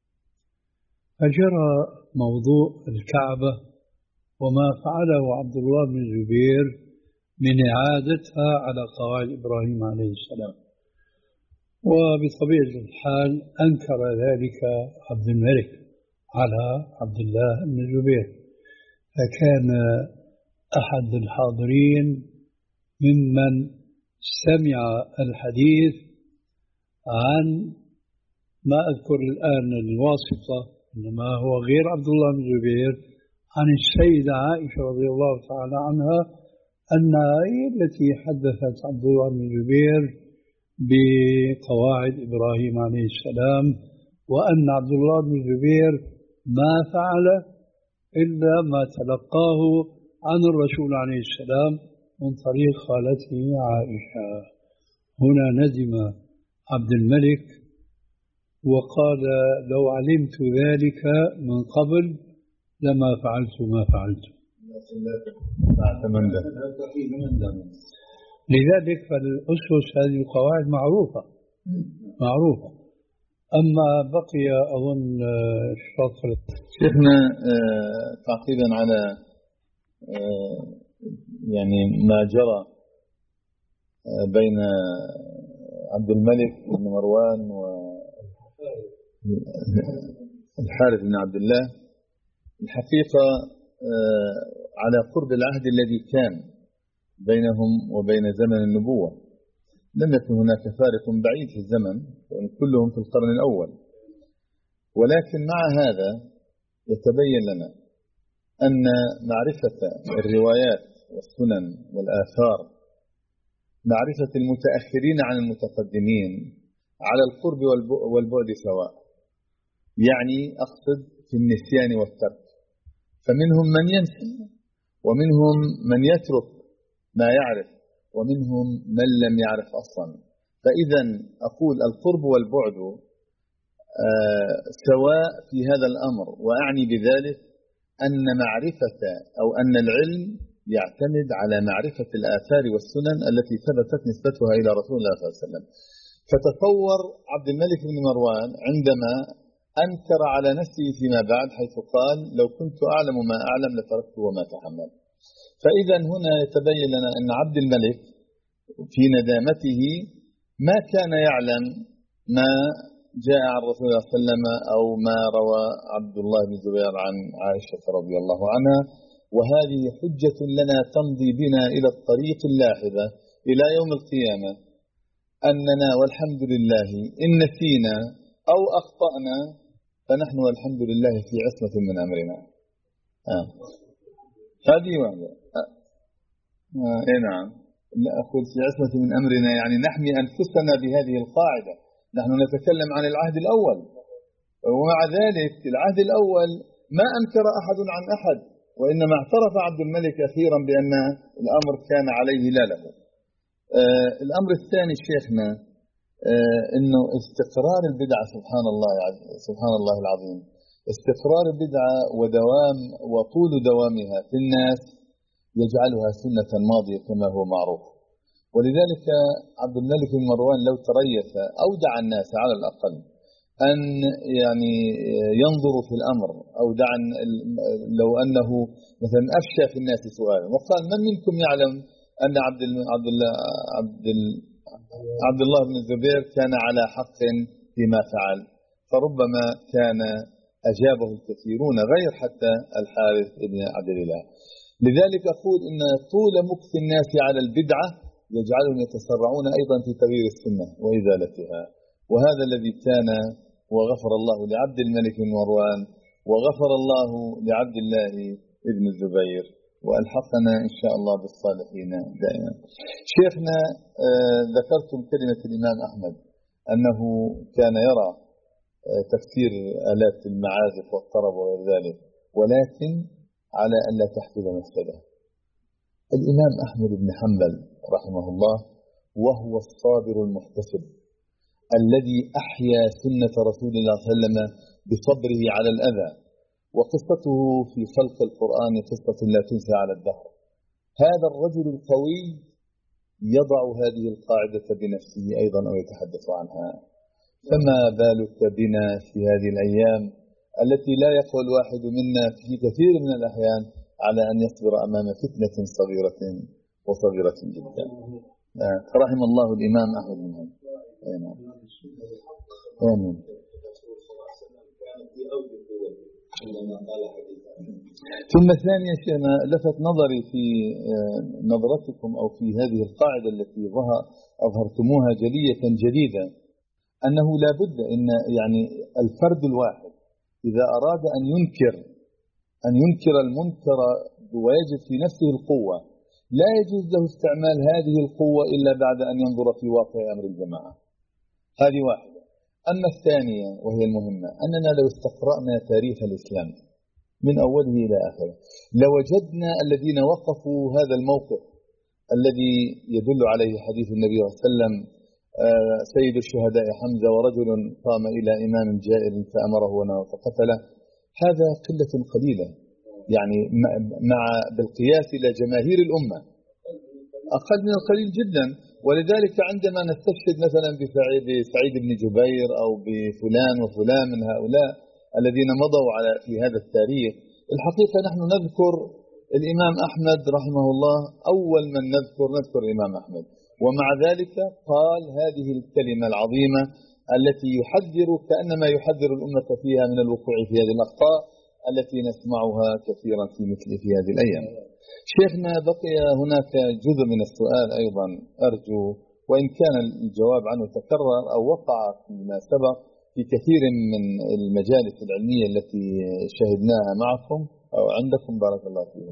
فجرى موضوع الكعبة وما فعله عبد الله بن الزبير من إعادتها على قواعد إبراهيم عليه السلام، وبطبيعة الحال أنكر ذلك عبد الملك على عبد الله بن الزبير. فكان أحد الحاضرين ممن سمع الحديث عن ما أذكر الآن الواسطة، إنما هو غير عبد الله بن الزبير، عن السيدة عائشة رضي الله تعالى عنها أنها هي التي حدثت عبد الله بن الزبير بقواعد إبراهيم عليه السلام، وأن عبد الله بن الزبير ما فعل إلا ما تلقاه عن الرسول عليه السلام من طريق خالته عائشة. هنا ندم عبد الملك وقال لو علمت ذلك من قبل لما فعلت ما فعلت. لذلك فالأسس هذه القواعد معروفة معروفة. أما بقي أظن الشطر. شيخنا تعقيبا على يعني ما جرى بين عبد الملك بن مروان والحارث بن عبد الله، الحقيقة على قرب العهد الذي كان بينهم وبين زمن النبوة لم يكن هناك فارق بعيد في الزمن، كلهم في القرن الأول. ولكن مع هذا يتبين لنا أن معرفة الروايات والسنن والآثار معرفة المتأخرين عن المتقدمين على القرب والبعد سواء، يعني أقصد في النسيان والترك، فمنهم من ينسى ومنهم من يترك ما يعرف ومنهم من لم يعرف أصلا. فإذا أقول القرب والبعد آه سواء في هذا الأمر، وأعني بذلك أن معرفة أو أن العلم يعتمد على معرفة الآثار والسنن التي ثبتت نسبتها إلى رسول الله صلى الله عليه وسلم. فتصور عبد الملك بن مروان عندما أنكر على نفسه فيما بعد، حيث قال لو كنت أعلم ما أعلم لتركته وما تحمل. فإذا هنا يتبين لنا أن عبد الملك في ندامته ما كان يعلم ما جاء عن رسول الله صلى الله عليه وسلم أو ما روى عبد الله بن الزبير عن عائشة رضي الله عنها، وهذه حجة لنا تمضي بنا إلى الطريق اللاحظة إلى يوم القيامة، أننا والحمد لله إن نسينا أو أخطأنا فنحن والحمد لله في عصمة من أمرنا. آه. هذه واحدة. آه. آه. إيه نعم، لا أقول في عصمة من أمرنا يعني نحمي أنفسنا بهذه القاعدة. نحن نتكلم عن العهد الأول، ومع ذلك العهد الأول ما أنكر أحد عن أحد، وإنما اعترف عبد الملك أخيرا بأن الأمر كان عليه لا له. آه الأمر الثاني شيخنا آه إنه استقرار البدعة، سبحان الله سبحان الله العظيم، استقرار البدعة ودوام وطول دوامها في الناس يجعلها سنة ماضية كما هو معروف. ولذلك عبد الملك بن مروان لو تريث أو دعا الناس على الأقل أن يعني ينظروا في الأمر، أو دعا لو أنه مثلا أفشى في الناس سؤالا وقال: من منكم يعلم أن عبد عبد الله عبد عبد الله بن الزبير كان على حق فيما فعل، فربما كان أجابه الكثيرون غير حتى الحارث بن عبد الله. لذلك أقول إن طول مكث الناس على البدعة يجعلهم يتسرعون أيضا في تغيير السنة وإزالتها، وهذا الذي كان. وغفر الله لعبد الملك بن مروان، وغفر الله لعبد الله بن الزبير، وألحقنا إن شاء الله بالصالحين دائما. شيخنا آه ذكرتم كلمة الإمام أحمد أنه كان يرى آه تفسير آلات المعازف والطرب وغير ذلك، ولكن على أن لا تحدث مفسدة. الإمام أحمد بن حنبل رحمه الله وهو الصابر المحتسب الذي أحيا سنة رسول الله صلى الله عليه وسلم بصبره على الأذى، وقصته في خلق القرآن قصة لا تنسى على الدهر. هذا الرجل القوي يضع هذه القاعدة بنفسه أيضا أو يتحدث عنها، فما بالك بنا في هذه الأيام التي لا يقوى الواحد منا في كثير من الأحيان على أن يصبر أمام فتنة صغيرة وصغيرة جدا. فرحم الله الإمام أحمد بن حنبل. آمين. ثم ثانيا شيخنا لفت نظري في نظرتكم أو في هذه القاعدة التي ظهر أظهرتموها جلية جديدة، أنه لا بد إن يعني الفرد الواحد إذا أراد أن ينكر أن ينكر المنكر ويجد في نفسه القوة، لا يجوز له استعمال هذه القوة إلا بعد أن ينظر في واقع أمر الجماعة. هذه واحدة. أما الثانية وهي المهمة، أننا لو استقرأنا تاريخ الإسلام من أوله إلى آخره لوجدنا الذين وقفوا هذا الموقف الذي يدل عليه حديث النبي صلى الله عليه وسلم: سيد الشهداء حمزة، ورجل قام إلى إمام جائر فأمره ونهى فقتله. هذا قلة قليلة يعني مع بالقياس إلى جماهير الأمة، أقل من القليل جدا. ولذلك عندما نستشهد مثلا بسعيد بن جبير أو بفلان وفلان من هؤلاء الذين مضوا على في هذا التاريخ، الحقيقة نحن نذكر الإمام أحمد رحمه الله، أول من نذكر نذكر الإمام أحمد، ومع ذلك قال هذه الكلمة العظيمة التي يحذر كأنما يحذر الأمة فيها من الوقوع في هذه الأخطاء التي نسمعها كثيرا في مثل في هذه الأيام. شيخنا بقي هناك جزء من السؤال أيضا أرجو، وإن كان الجواب عنه تكرر أو وقع فيما سبق في كثير من المجالس العلمية التي شهدناها معكم أو عندكم بارك الله فيهم.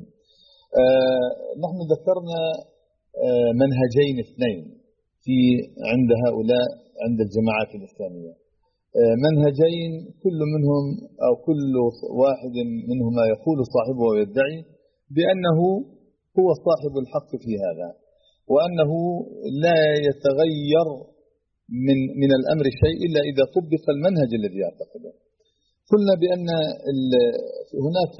آه نحن ذكرنا آه منهجين اثنين في عند هؤلاء عند الجماعات الإسلامية، آه منهجين كل منهم أو كل واحد منهما يقول صاحبه ويدعي بأنه هو صاحب الحق في هذا، وأنه لا يتغير من من الأمر شيء إلا إذا طبق المنهج الذي يعتقده. قلنا بأن هناك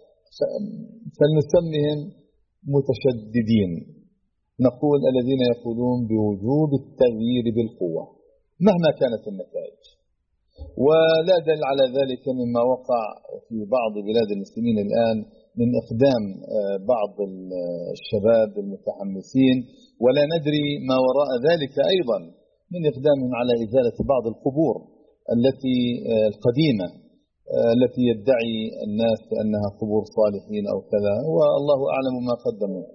فلنسميهم متشددين، نقول الذين يقولون بوجوب التغيير بالقوة مهما كانت النتائج، ولا دل على ذلك مما وقع في بعض بلاد المسلمين الآن من إقدام بعض الشباب المتحمسين، ولا ندري ما وراء ذلك أيضا من إقدامهم على إزالة بعض القبور التي القديمة التي يدعي الناس أنها قبور صالحين أو كذا، والله أعلم ما قدموا.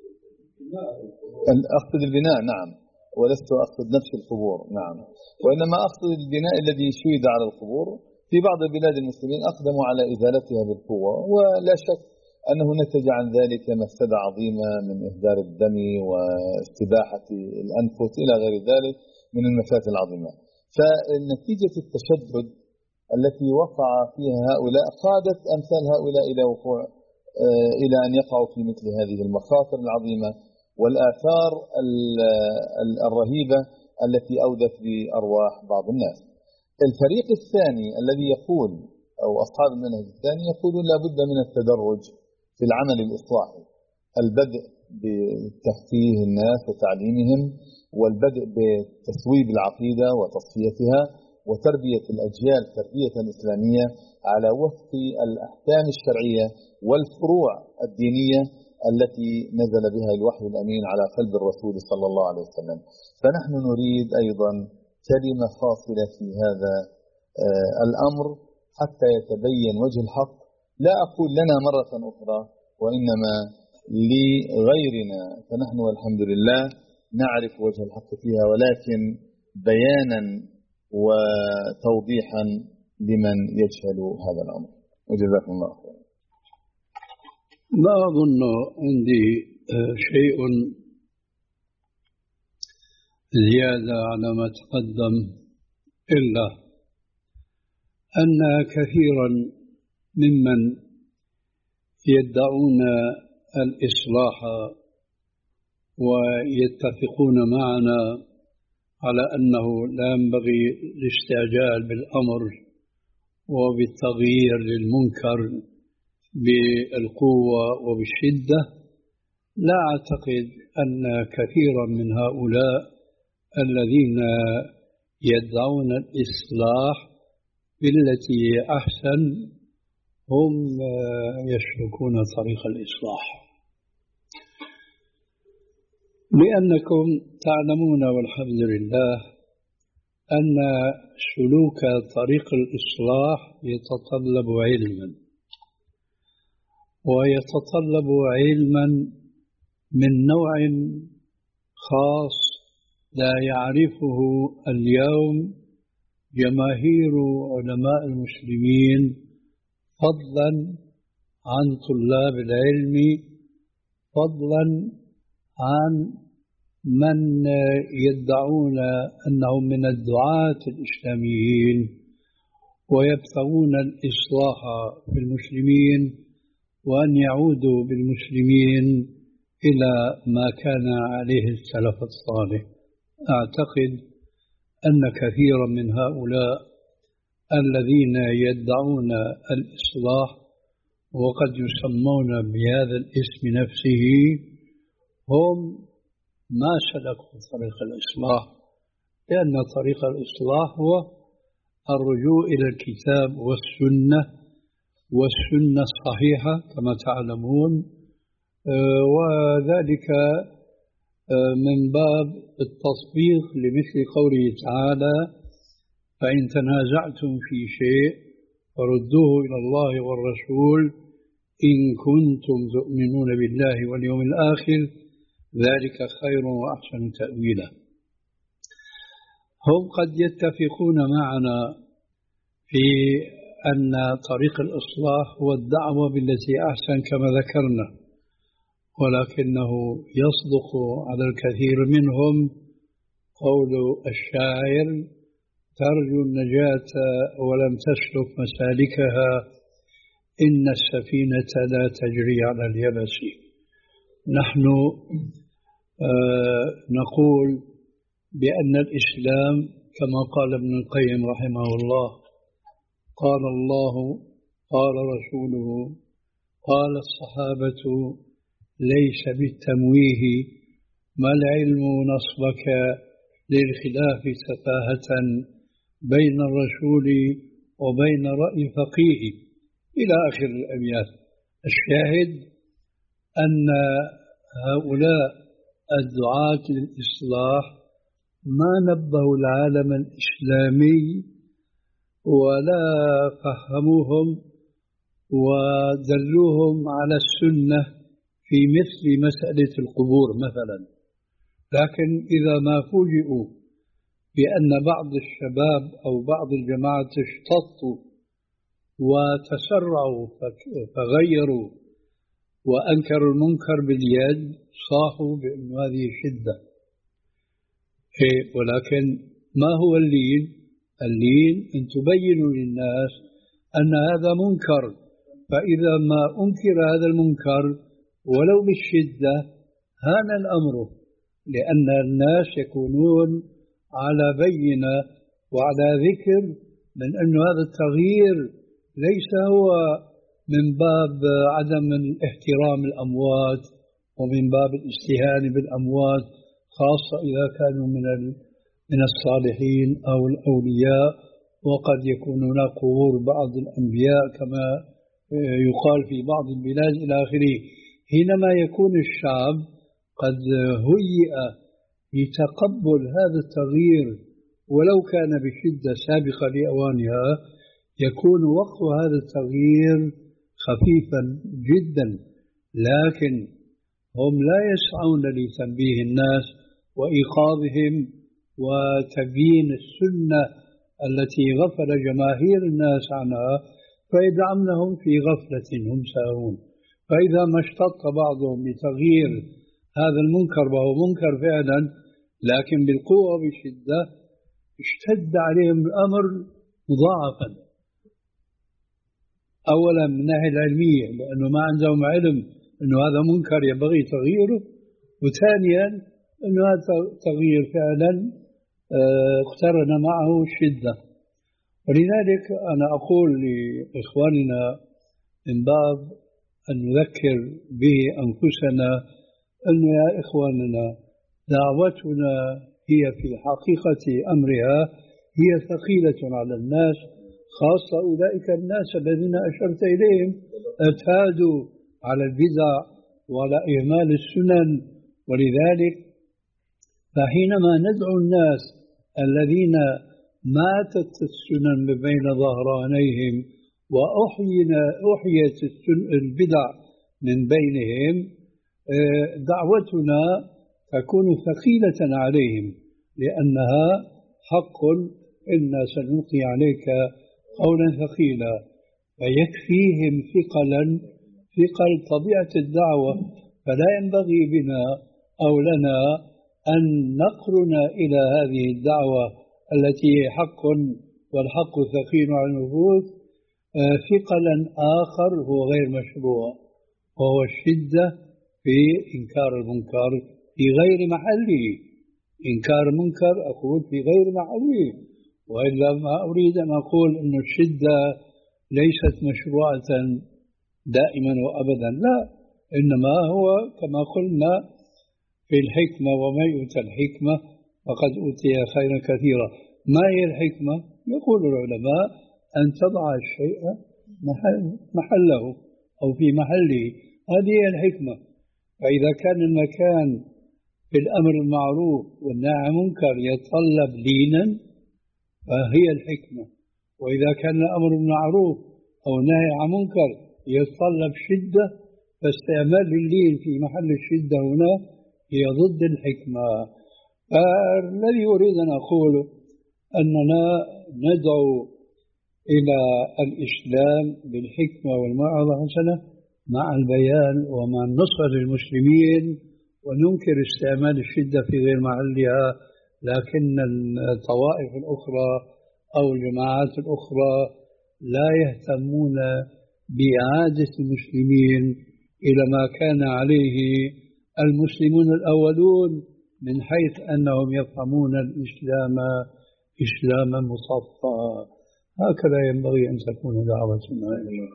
أقصد البناء نعم، ولست أقصد نفس القبور نعم، وإنما أقصد البناء الذي شيد على القبور. في بعض بلاد المسلمين أقدموا على إزالتها بالقوة، ولا شك أنه نتج عن ذلك مفسدة عظيمة من إهدار الدم واستباحة الأنفس إلى غير ذلك من المفاسد العظيمة. فنتيجة التشدد التي وقع فيها هؤلاء قادت أمثال هؤلاء إلى وقوع إلى أن يقعوا في مثل هذه المخاطر العظيمة والآثار الرهيبة التي أودت بأرواح بعض الناس. الفريق الثاني الذي يقول أو أصحاب المنهج الثاني يقولون لا بد من التدرج في العمل الإصلاحي، البدء بتفقيه الناس وتعليمهم، والبدء بتسويب العقيدة وتصفيتها، وتربية الأجيال تربية إسلامية على وفق الأحكام الشرعية والفروع الدينية التي نزل بها الوحي الأمين على قلب الرسول صلى الله عليه وسلم. فنحن نريد أيضا كلمة فاصلة في هذا الأمر حتى يتبين وجه الحق، لا أقول لنا مرة أخرى وإنما لغيرنا، فنحن والحمد لله نعرف وجه الحق فيها، ولكن بيانا وتوضيحا لمن يجهل هذا الأمر. وجزاكم الله خيرا. ما أظن عندي شيء زيادة على ما تقدم، إلا أن كثيرا ممن يدعون الإصلاح ويتفقون معنا على أنه لا ينبغي الاستعجال بالأمر وبالتغيير للمنكر بالقوة وبالشدة، لا أعتقد أن كثيرا من هؤلاء الذين يدعون الإصلاح بالتي أحسن هم يسلكون طريق الإصلاح، لأنكم تعلمون والحمد لله أن سلوك طريق الإصلاح يتطلب علما، ويتطلب علما من نوع خاص لا يعرفه اليوم جماهير علماء المسلمين، فضلا عن طلاب العلم، فضلا عن من يدعون أنهم من الدعاة الإسلاميين ويبتغون الإصلاح في المسلمين وأن يعودوا بالمسلمين إلى ما كان عليه السلف الصالح. أعتقد أن كثيرا من هؤلاء الذين يدعون الإصلاح وقد يسمون بهذا الاسم نفسه هم ما سلكوا طريق الإصلاح، لأن طريق الإصلاح هو الرجوع إلى الكتاب والسنة والسنة الصحيحة كما تعلمون، وذلك من باب التطبيق لمثل قوله تعالى: فإن تنازعتم في شيء فردوه إلى الله والرسول إن كنتم تؤمنون بالله واليوم الآخر ذلك خير وأحسن تأويلا. هم قد يتفقون معنا في أن طريق الإصلاح هو الدعوة بالتي أحسن كما ذكرنا، ولكنه يصدق على الكثير منهم قول الشاعر: ترجو النجاة ولم تسلك مسالكها إن السفينة لا تجري على اليبس. نحن آه نقول بأن الإسلام كما قال ابن القيم رحمه الله: قال الله قال رسوله قال الصحابة ليس بالتمويه ما العلم نصبك للخلاف سفاهة بين الرسول وبين رأي فقيه إلى آخر الأبيات. الشاهد أن هؤلاء الدعاة للإصلاح ما نبهوا العالم الإسلامي ولا فهموهم ودلوهم على السنة في مثل مسألة القبور مثلا، لكن إذا ما فوجئوا بأن بعض الشباب أو بعض الجماعة اشتطوا وتسرعوا فغيروا وأنكروا المنكر باليد صاحوا بأن هذه شدة. ولكن ما هو اللين؟ اللين أن تبينوا للناس أن هذا منكر، فإذا ما أنكر هذا المنكر ولو بالشدة هان الأمر، لأن الناس يكونون على بينة وعلى ذكر من أن هذا التغيير ليس هو من باب عدم احترام الأموات ومن باب الاستهانة بالأموات، خاصة إذا كانوا من من الصالحين أو الأولياء، وقد يكون هناك قبور بعض الأنبياء كما يقال في بعض البلاد إلى آخره. حينما يكون الشعب قد هيئ لتقبل هذا التغيير ولو كان بشدة سابقة لأوانها، يكون وقت هذا التغيير خفيفا جدا، لكن هم لا يسعون لتنبيه الناس وإيقاظهم وتبيين السنة التي غفل جماهير الناس عنها، فيدعونهم في غفلة هم ساهون. فإذا ما اشتط بعضهم لتغيير هذا المنكر وهو منكر فعلا لكن بالقوة وبالشدة، اشتد عليهم الأمر مضاعفا. أولا من الناحية العلمية لأنه ما عندهم علم أنه هذا منكر ينبغي تغييره، وثانيا أنه هذا تغيير فعلا اقترن معه شدة. ولذلك أنا أقول لإخواننا من باب أن نذكر به أنفسنا أن يا إخواننا دعوتنا هي في حقيقة أمرها هي ثقيلة على الناس، خاصة أولئك الناس الذين أشرت إليهم اعتادوا على البدع وعلى إهمال السنن. ولذلك فحينما ندعو الناس الذين ماتت السنن بين ظهرانيهم وأحينا أحيت البدع من بينهم، دعوتنا تكون ثقيلة عليهم لأنها حق. إنا سنلقي عليك قولا ثقيلا، فيكفيهم ثقلا ثقل طبيعة الدعوة. فلا ينبغي بنا أو لنا أن نقرن إلى هذه الدعوة التي هي حق والحق ثقيل على النفوس ثقلا آخر هو غير مشروع، وهو الشدة في إنكار المنكر في غير محله. إنكار منكر أقول في غير محله، وإلا ما أريد أن أقول أن الشدة ليست مشروعة دائما وأبدا، لا، إنما هو كما قلنا في الحكمة وما يؤتى الحكمة فقد أوتي خيرا كثيرا. ما هي الحكمة؟ يقول العلماء أن تضع الشيء محله أو في محله، هذه هي الحكمة. فإذا كان المكان في الأمر المعروف والنهي عن المنكر يتطلب لينا فهي الحكمة، وإذا كان الأمر بالمعروف أو النهي عن منكر يتطلب شدة فاستعمال اللين في محل الشدة هنا هي ضد الحكمة. فالذي أريد أن أقول أننا ندعو إلى الإسلام بالحكمة والموعظة الحسنة مع البيان ومع النصر للمسلمين، وننكر استعمال الشدة في غير محلها. لكن الطوائف الأخرى أو الجماعات الأخرى لا يهتمون بإعادة المسلمين إلى ما كان عليه المسلمون الأولون من حيث أنهم يفهمون الإسلام إسلاما مصفى. هكذا ينبغي أن تكون دعوتنا.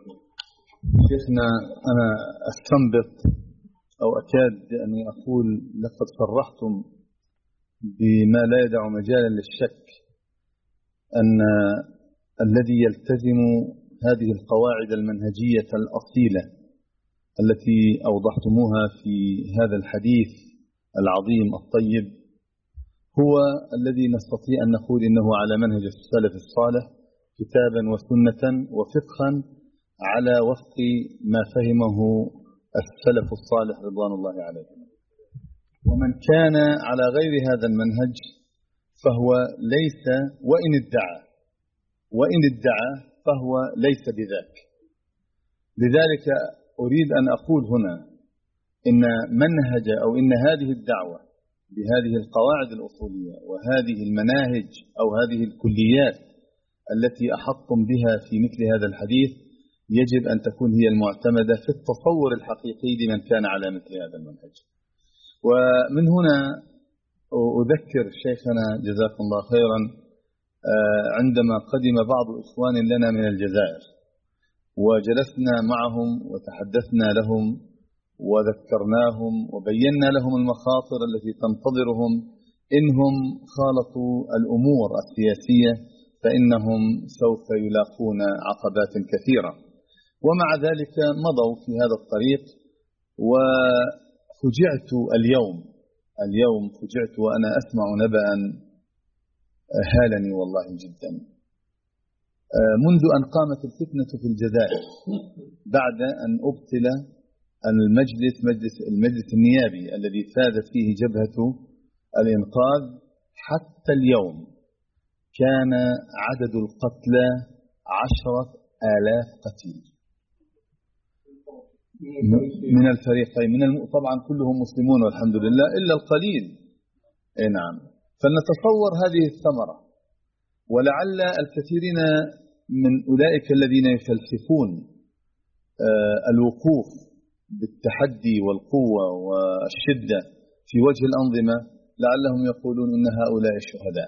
شيخنا، أنا أستنبط أو أكاد أني أقول لقد صرحتم بما لا يدع مجالا للشك أن الذي يلتزم هذه القواعد المنهجية الأصيلة التي أوضحتموها في هذا الحديث العظيم الطيب هو الذي نستطيع أن نقول إنه على منهج السلف الصالح كتابا وسنة وفقها على وفق ما فهمه السلف الصالح رضوان الله عليهم. ومن كان على غير هذا المنهج فهو ليس، وإن ادعى وإن ادعى فهو ليس بذاك. لذلك أريد أن أقول هنا إن منهج أو إن هذه الدعوة بهذه القواعد الأصولية وهذه المناهج أو هذه الكليات التي أحطم بها في مثل هذا الحديث يجب أن تكون هي المعتمدة في التصور الحقيقي لمن كان على مثل هذا المنهج. ومن هنا أذكر شيخنا جزاكم الله خيرا عندما قدم بعض إخوان لنا من الجزائر وجلسنا معهم وتحدثنا لهم وذكرناهم وبينا لهم المخاطر التي تنتظرهم إنهم خالطوا الأمور السياسية، فإنهم سوف يلاقون عقبات كثيرة. ومع ذلك مضوا في هذا الطريق. وفجعت اليوم اليوم فجعت وأنا أسمع نبأ هالني والله جدا. منذ أن قامت الفتنة في الجزائر بعد أن أبطل المجلس مجلس المجلس النيابي الذي فازت فيه جبهة الإنقاذ، حتى اليوم كان عدد القتلى عشرة آلاف قتيل من الفريقين، من الم... طبعا كلهم مسلمون والحمد لله إلا القليل. إيه نعم. فلنتصور هذه الثمرة، ولعل الكثيرين من أولئك الذين يفلسفون الوقوف بالتحدي والقوة والشدة في وجه الأنظمة لعلهم يقولون إن هؤلاء الشهداء،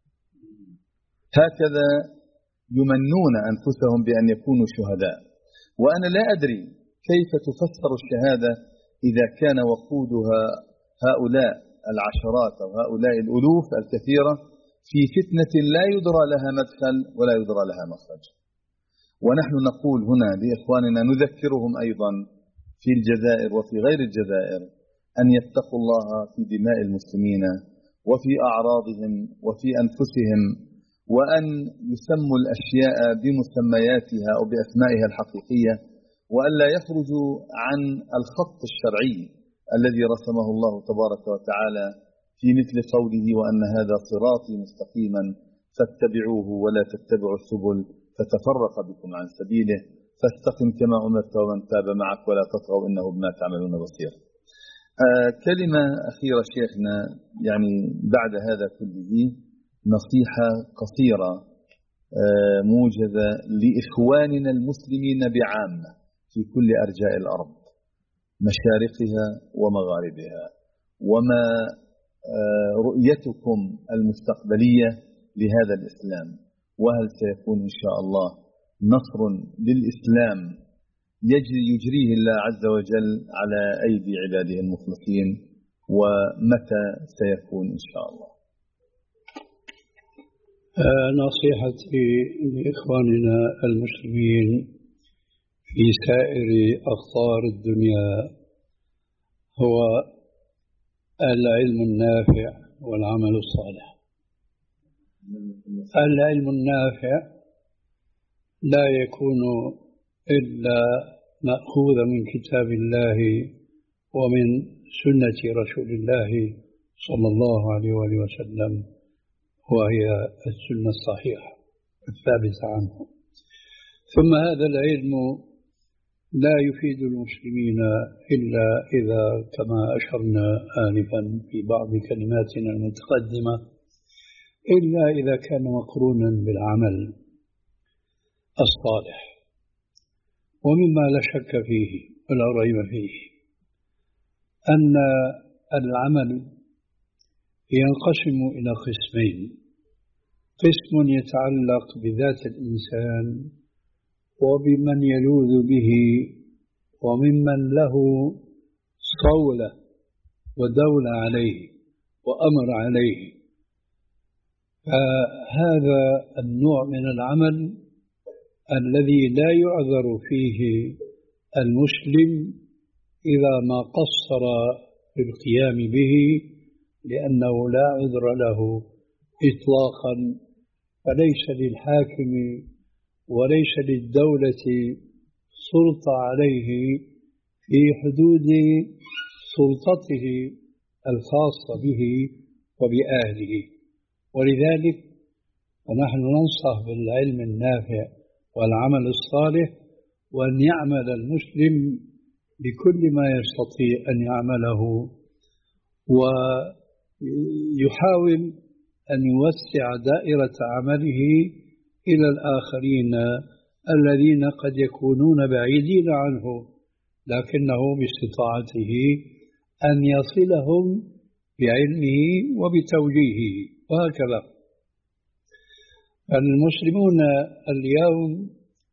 هكذا يمنون أنفسهم بأن يكونوا شهداء. وأنا لا أدري كيف تفسر الشهادة إذا كان وقودها هؤلاء العشرات أو هؤلاء الألوف الكثيرة في فتنة لا يدرى لها مدخل ولا يدرى لها مخرج. ونحن نقول هنا لإخواننا نذكرهم أيضا في الجزائر وفي غير الجزائر أن يتقوا الله في دماء المسلمين وفي أعراضهم وفي أنفسهم، وأن يسموا الأشياء بمسمياتها أو بأسمائها الحقيقية، وأن لا يخرجوا عن الخط الشرعي الذي رسمه الله تبارك وتعالى في مثل قوله وأن هذا صراطي مستقيما فاتبعوه ولا تتبعوا السبل فتفرق بكم عن سبيله فاستقم كما أمرت ومن تاب معك ولا تطغوا إنه بما تعملون بصير. آه كلمة أخيرة شيخنا، يعني بعد هذا كله نصيحة قصيرة آه موجزة لإخواننا المسلمين بعامة في كل أرجاء الأرض مشارقها ومغاربها، وما آه رؤيتكم المستقبلية لهذا الإسلام، وهل سيكون إن شاء الله نصر للإسلام يجري يجريه الله عز وجل على أيدي عباده المخلصين، ومتى سيكون إن شاء الله؟ آه نصيحتي لإخواننا المسلمين في سائر أقطار الدنيا هو العلم النافع والعمل الصالح. العلم النافع لا يكون إلا مأخوذا من كتاب الله ومن سنة رسول الله صلى الله عليه وآله وسلم، وهي السنة الصحيحة الثابتة عنه. ثم هذا العلم لا يفيد المسلمين إلا إذا كما أشرنا آنفا في بعض كلماتنا المتقدمة إلا إذا كان مقرونا بالعمل الصالح. ومما لا شك فيه ولا ريب فيه أن العمل ينقسم إلى قسمين: قسم يتعلق بذات الإنسان وبمن يلوذ به وممن له صولة ودولة عليه وأمر عليه. فهذا النوع من العمل الذي لا يعذر فيه المسلم إذا ما قصر في القيام به، لأنه لا عذر له إطلاقا. فليس للحاكم وليس للدولة سلطة عليه في حدود سلطته الخاصة به وبأهله. ولذلك فنحن ننصح بالعلم النافع والعمل الصالح، وأن يعمل المسلم بكل ما يستطيع أن يعمله، ويحاول أن يوسع دائرة عمله إلى الآخرين الذين قد يكونون بعيدين عنه، لكنه باستطاعته أن يصلهم بعلمه وبتوجيهه، وهكذا. المسلمون اليوم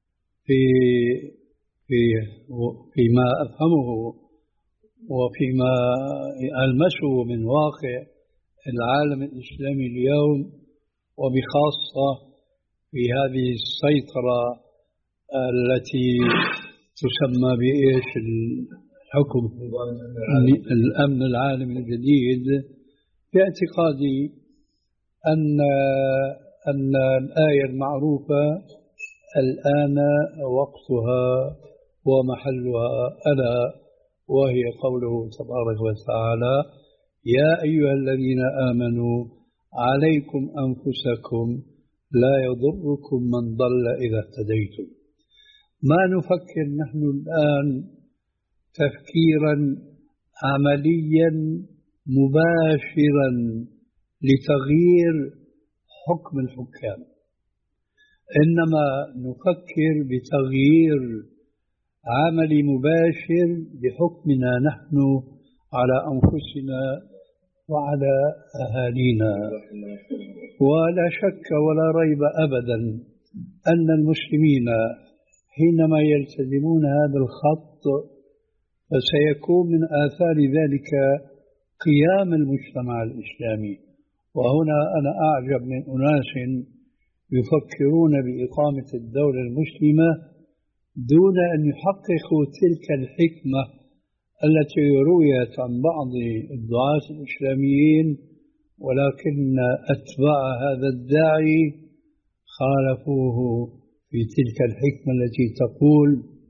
في في فيما أفهمه وفيما ألمسه من واقع العالم الإسلامي اليوم، وبخاصة في هذه السيطرة التي تسمى بإيش الحكم الأمن العالمي الجديد. باعتقادي أن أن الآية المعروفة الآن وقتها ومحلها ألا وهي قوله تبارك وتعالى: يا أيها الذين آمنوا عليكم أنفسكم لا يضركم من ضل إذا اهتديتم. ما نفكر نحن الآن تفكيرا عمليا مباشرا لتغيير حكم الحكام، إنما نفكر بتغيير عملي مباشر بحكمنا نحن على أنفسنا وعلى أهالينا. ولا شك ولا ريب أبدا أن المسلمين حينما يلتزمون هذا الخط فسيكون من آثار ذلك قيام المجتمع الإسلامي. وهنا أنا أعجب من أناس يفكرون بإقامة الدولة المسلمة دون أن يحققوا تلك الحكمة التي رويت عن بعض الدعاة الإسلاميين، ولكن أتباع هذا الداعي خالفوه في تلك الحكمة التي تقول: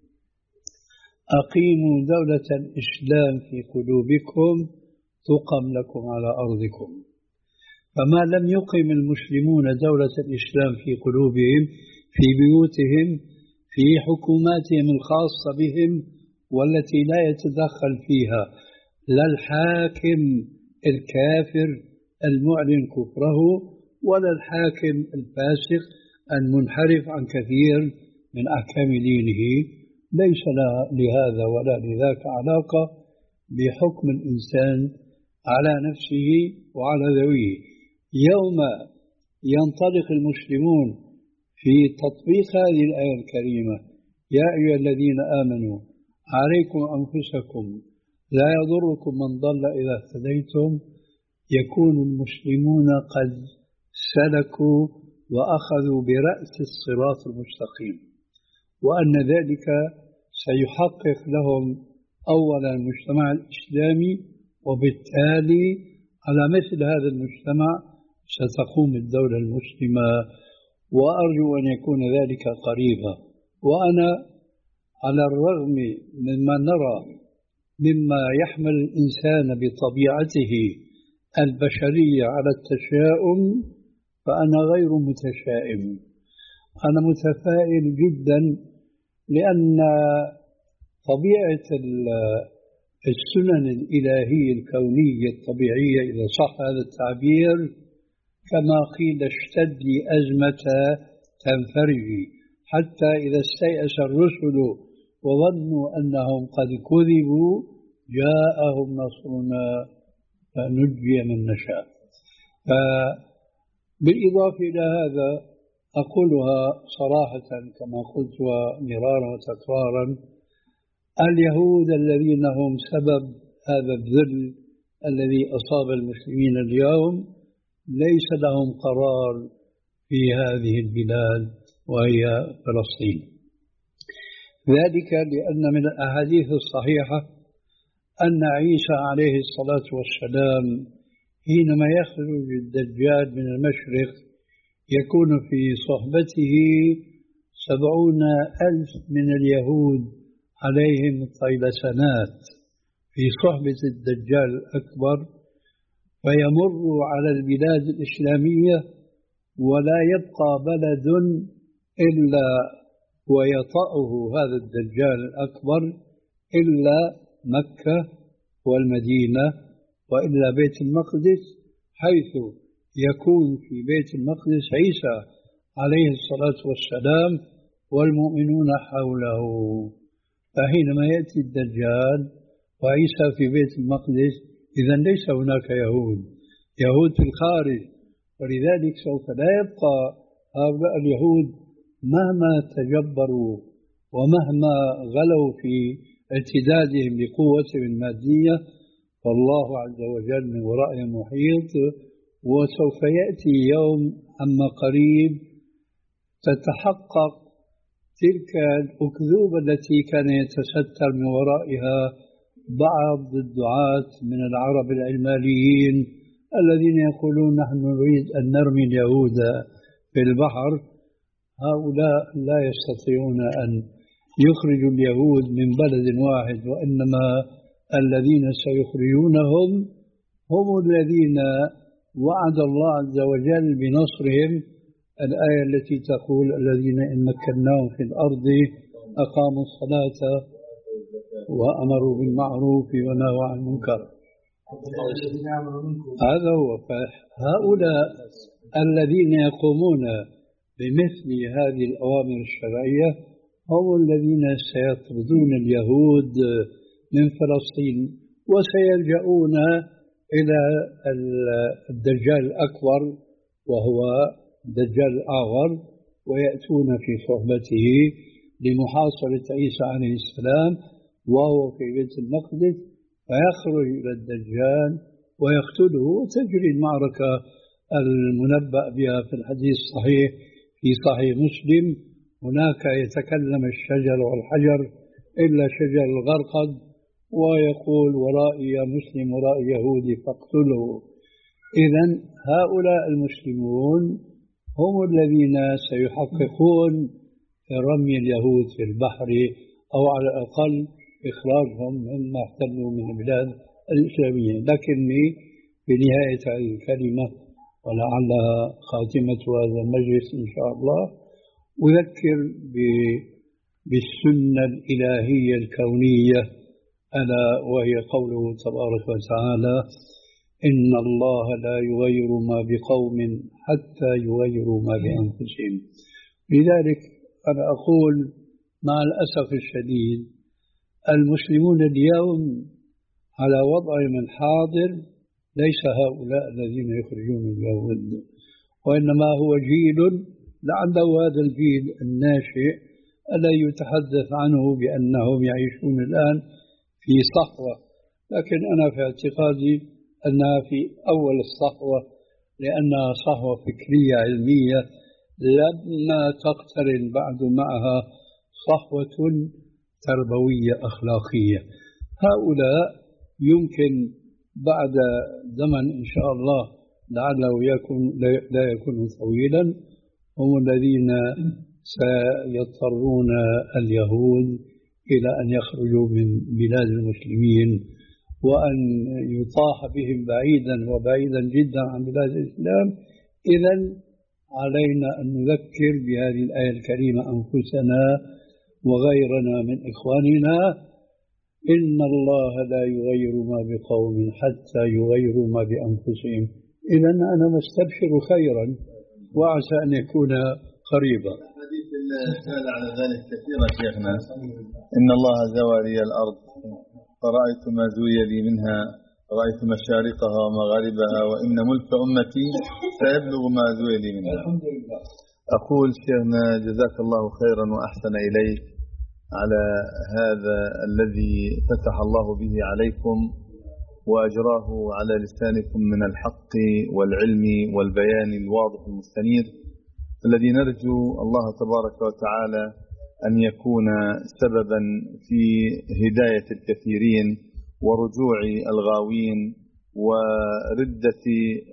أقيموا دولة الإسلام في قلوبكم تقم لكم على أرضكم. فما لم يقم المسلمون دولة الإسلام في قلوبهم في بيوتهم في حكوماتهم الخاصة بهم والتي لا يتدخل فيها لا الحاكم الكافر المعلن كفره ولا الحاكم الفاسق المنحرف عن كثير من أحكام دينه، ليس لهذا ولا لذاك علاقة بحكم الإنسان على نفسه وعلى ذويه. يوم ينطلق المسلمون في تطبيق هذه الآية الكريمة: يا أيها الذين آمنوا عليكم أنفسكم لا يضركم من ضل إذا اهتديتم، يكون المسلمون قد سلكوا وأخذوا برأس الصراط المستقيم، وأن ذلك سيحقق لهم أولا المجتمع الإسلامي، وبالتالي على مثل هذا المجتمع ستقوم الدولة المسلمة، وأرجو أن يكون ذلك قريبا. وأنا على الرغم مما نرى مما يحمل الإنسان بطبيعته البشرية على التشاؤم، فأنا غير متشائم، أنا متفائل جدا، لأن طبيعة السنن الإلهية الكونية الطبيعية إذا صح هذا التعبير كما قيل: اشتد لي أزمة تنفرجي، حتى إذا استيأس الرسل وظنوا أنهم قد كذبوا جاءهم نصرنا فنجي من نشاء. بالإضافة إلى هذا أقولها صراحة كما قلتها مرارا وتكرارا: اليهود الذين هم سبب هذا الذل الذي أصاب المسلمين اليوم ليس لهم قرار في هذه البلاد وهي فلسطين. ذلك لأن من الأحاديث الصحيحة أن عيسى عليه الصلاة والسلام حينما يخرج الدجال من المشرق يكون في صحبته سبعون ألف من اليهود عليهم طيلسنات في صحبة الدجال الأكبر، فيمر على البلاد الإسلامية ولا يبقى بلد إلا ويطأه هذا الدجال الأكبر إلا مكة والمدينة، وإلا بيت المقدس، حيث يكون في بيت المقدس عيسى عليه الصلاة والسلام والمؤمنون حوله. فحينما يأتي الدجال وعيسى في بيت المقدس إذن ليس هناك يهود، يهود في الخارج، ولذلك سوف لا يبقى هؤلاء اليهود مهما تجبروا ومهما غلوا في ارتدادهم بقوتهم المادية فالله عز وجل من ورائهم محيط. وسوف يأتي يوم عما قريب تتحقق تلك الأكذوبة التي كان يتستر من ورائها بعض الدعاة من العرب العلمانيين الذين يقولون نحن نريد أن نرمي اليهود في البحر. هؤلاء لا يستطيعون أن يخرجوا اليهود من بلد واحد، وإنما الذين سيخرجونهم هم الذين وعد الله عز وجل بنصرهم. الآية التي تقول الذين إن مكناهم في الأرض أقاموا الصلاة وأمروا بالمعروف ونهوا عن المنكر. هذا هو. فهؤلاء الذين يقومون بمثل هذه الأوامر الشرعية هم الذين سيطردون اليهود من فلسطين، وسيلجؤون إلى الدجال الأكبر وهو الدجال الأعور، ويأتون في صحبته لمحاصرة عيسى عليه السلام وهو في بيت المقدس، فيخرج إلى الدجال ويقتله، وتجري المعركة المنبأ بها في الحديث الصحيح في صحيح مسلم. هناك يتكلم الشجر والحجر إلا شجر الغرقد ويقول ورائي يا مسلم ورائي يهودي فاقتله. إذن هؤلاء المسلمون هم الذين سيحققون رمي اليهود في البحر، أو على الأقل إخراجهم مما احتلوا من البلاد الإسلامية. لكني في نهاية هذه الكلمة ولعلها خاتمة هذا المجلس إن شاء الله أذكر بالسنة الإلهية الكونية، ألا وهي قوله تبارك وتعالى إن الله لا يغير ما بقوم حتى يغيروا ما بأنفسهم. لذلك أنا أقول مع الأسف الشديد المسلمون اليوم على وضعهم الحاضر ليس هؤلاء الذين يخرجون اليهود، وإنما هو جيل لعله هذا الجيل الناشئ الذي يتحدث عنه بأنهم يعيشون الآن في صحوة، لكن أنا في اعتقادي أنها في أول الصحوة، لأنها صحوة فكرية علمية لما تقترن بعد معها صحوة تربوية أخلاقية. هؤلاء يمكن بعد زمن إن شاء الله لعله يكون لا يكون طويلا هم الذين سيضطرون اليهود إلى أن يخرجوا من بلاد المسلمين وأن يطاح بهم بعيدا وبعيدا جدا عن بلاد الإسلام. إذن علينا أن نذكر بهذه الآية الكريمة أنفسنا وغيرنا من إخواننا إن الله لا يغير ما بقوم حتى يغيروا ما بأنفسهم. إذن أنا مستبشر خيرا وعسى أن يكون قريبا. حديث السائل على ذلك كثيرا شيخنا. إن الله زوى لي الأرض فرأيت ما زوي لي منها، رأيت مشارقها ومغاربها، وإن ملك أمتي سيبلغ ما زوي لي منها. الحمد لله. أقول شيخنا جزاك الله خيرا وأحسن إليك على هذا الذي فتح الله به عليكم وأجراه على لسانكم من الحق والعلم والبيان الواضح المستنير، الذي نرجو الله تبارك وتعالى أن يكون سببا في هداية الكثيرين ورجوع الغاوين وردة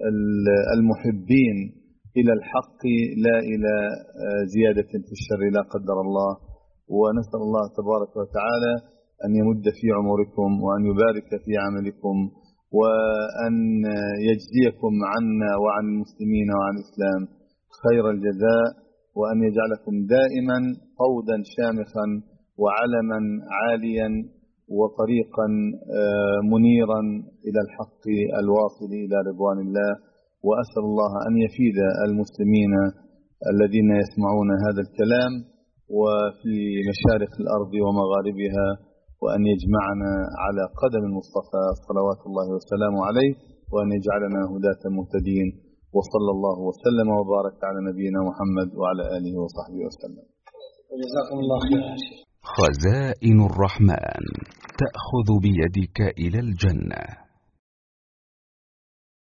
المحبين إلى الحق لا إلى زيادة في الشر لا قدر الله. ونسأل الله تبارك وتعالى أن يمد في عمركم وأن يبارك في عملكم وأن يجزيكم عنا وعن المسلمين وعن الإسلام خير الجزاء، وأن يجعلكم دائما قودا شامخا وعلما عاليا وطريقا منيرا إلى الحق الواصل إلى رضوان الله. وأسأل الله أن يفيد المسلمين الذين يسمعون هذا الكلام وفي مشارق الأرض ومغاربها، وأن يجمعنا على قدم المصطفى صلوات الله وسلامه عليه، وأن يجعلنا هداة مهتدين. وصلى الله وسلم وبارك على نبينا محمد وعلى آله وصحبه وسلم. جزاكم الله خير. خزائن الرحمن تأخذ بيدك إلى الجنة.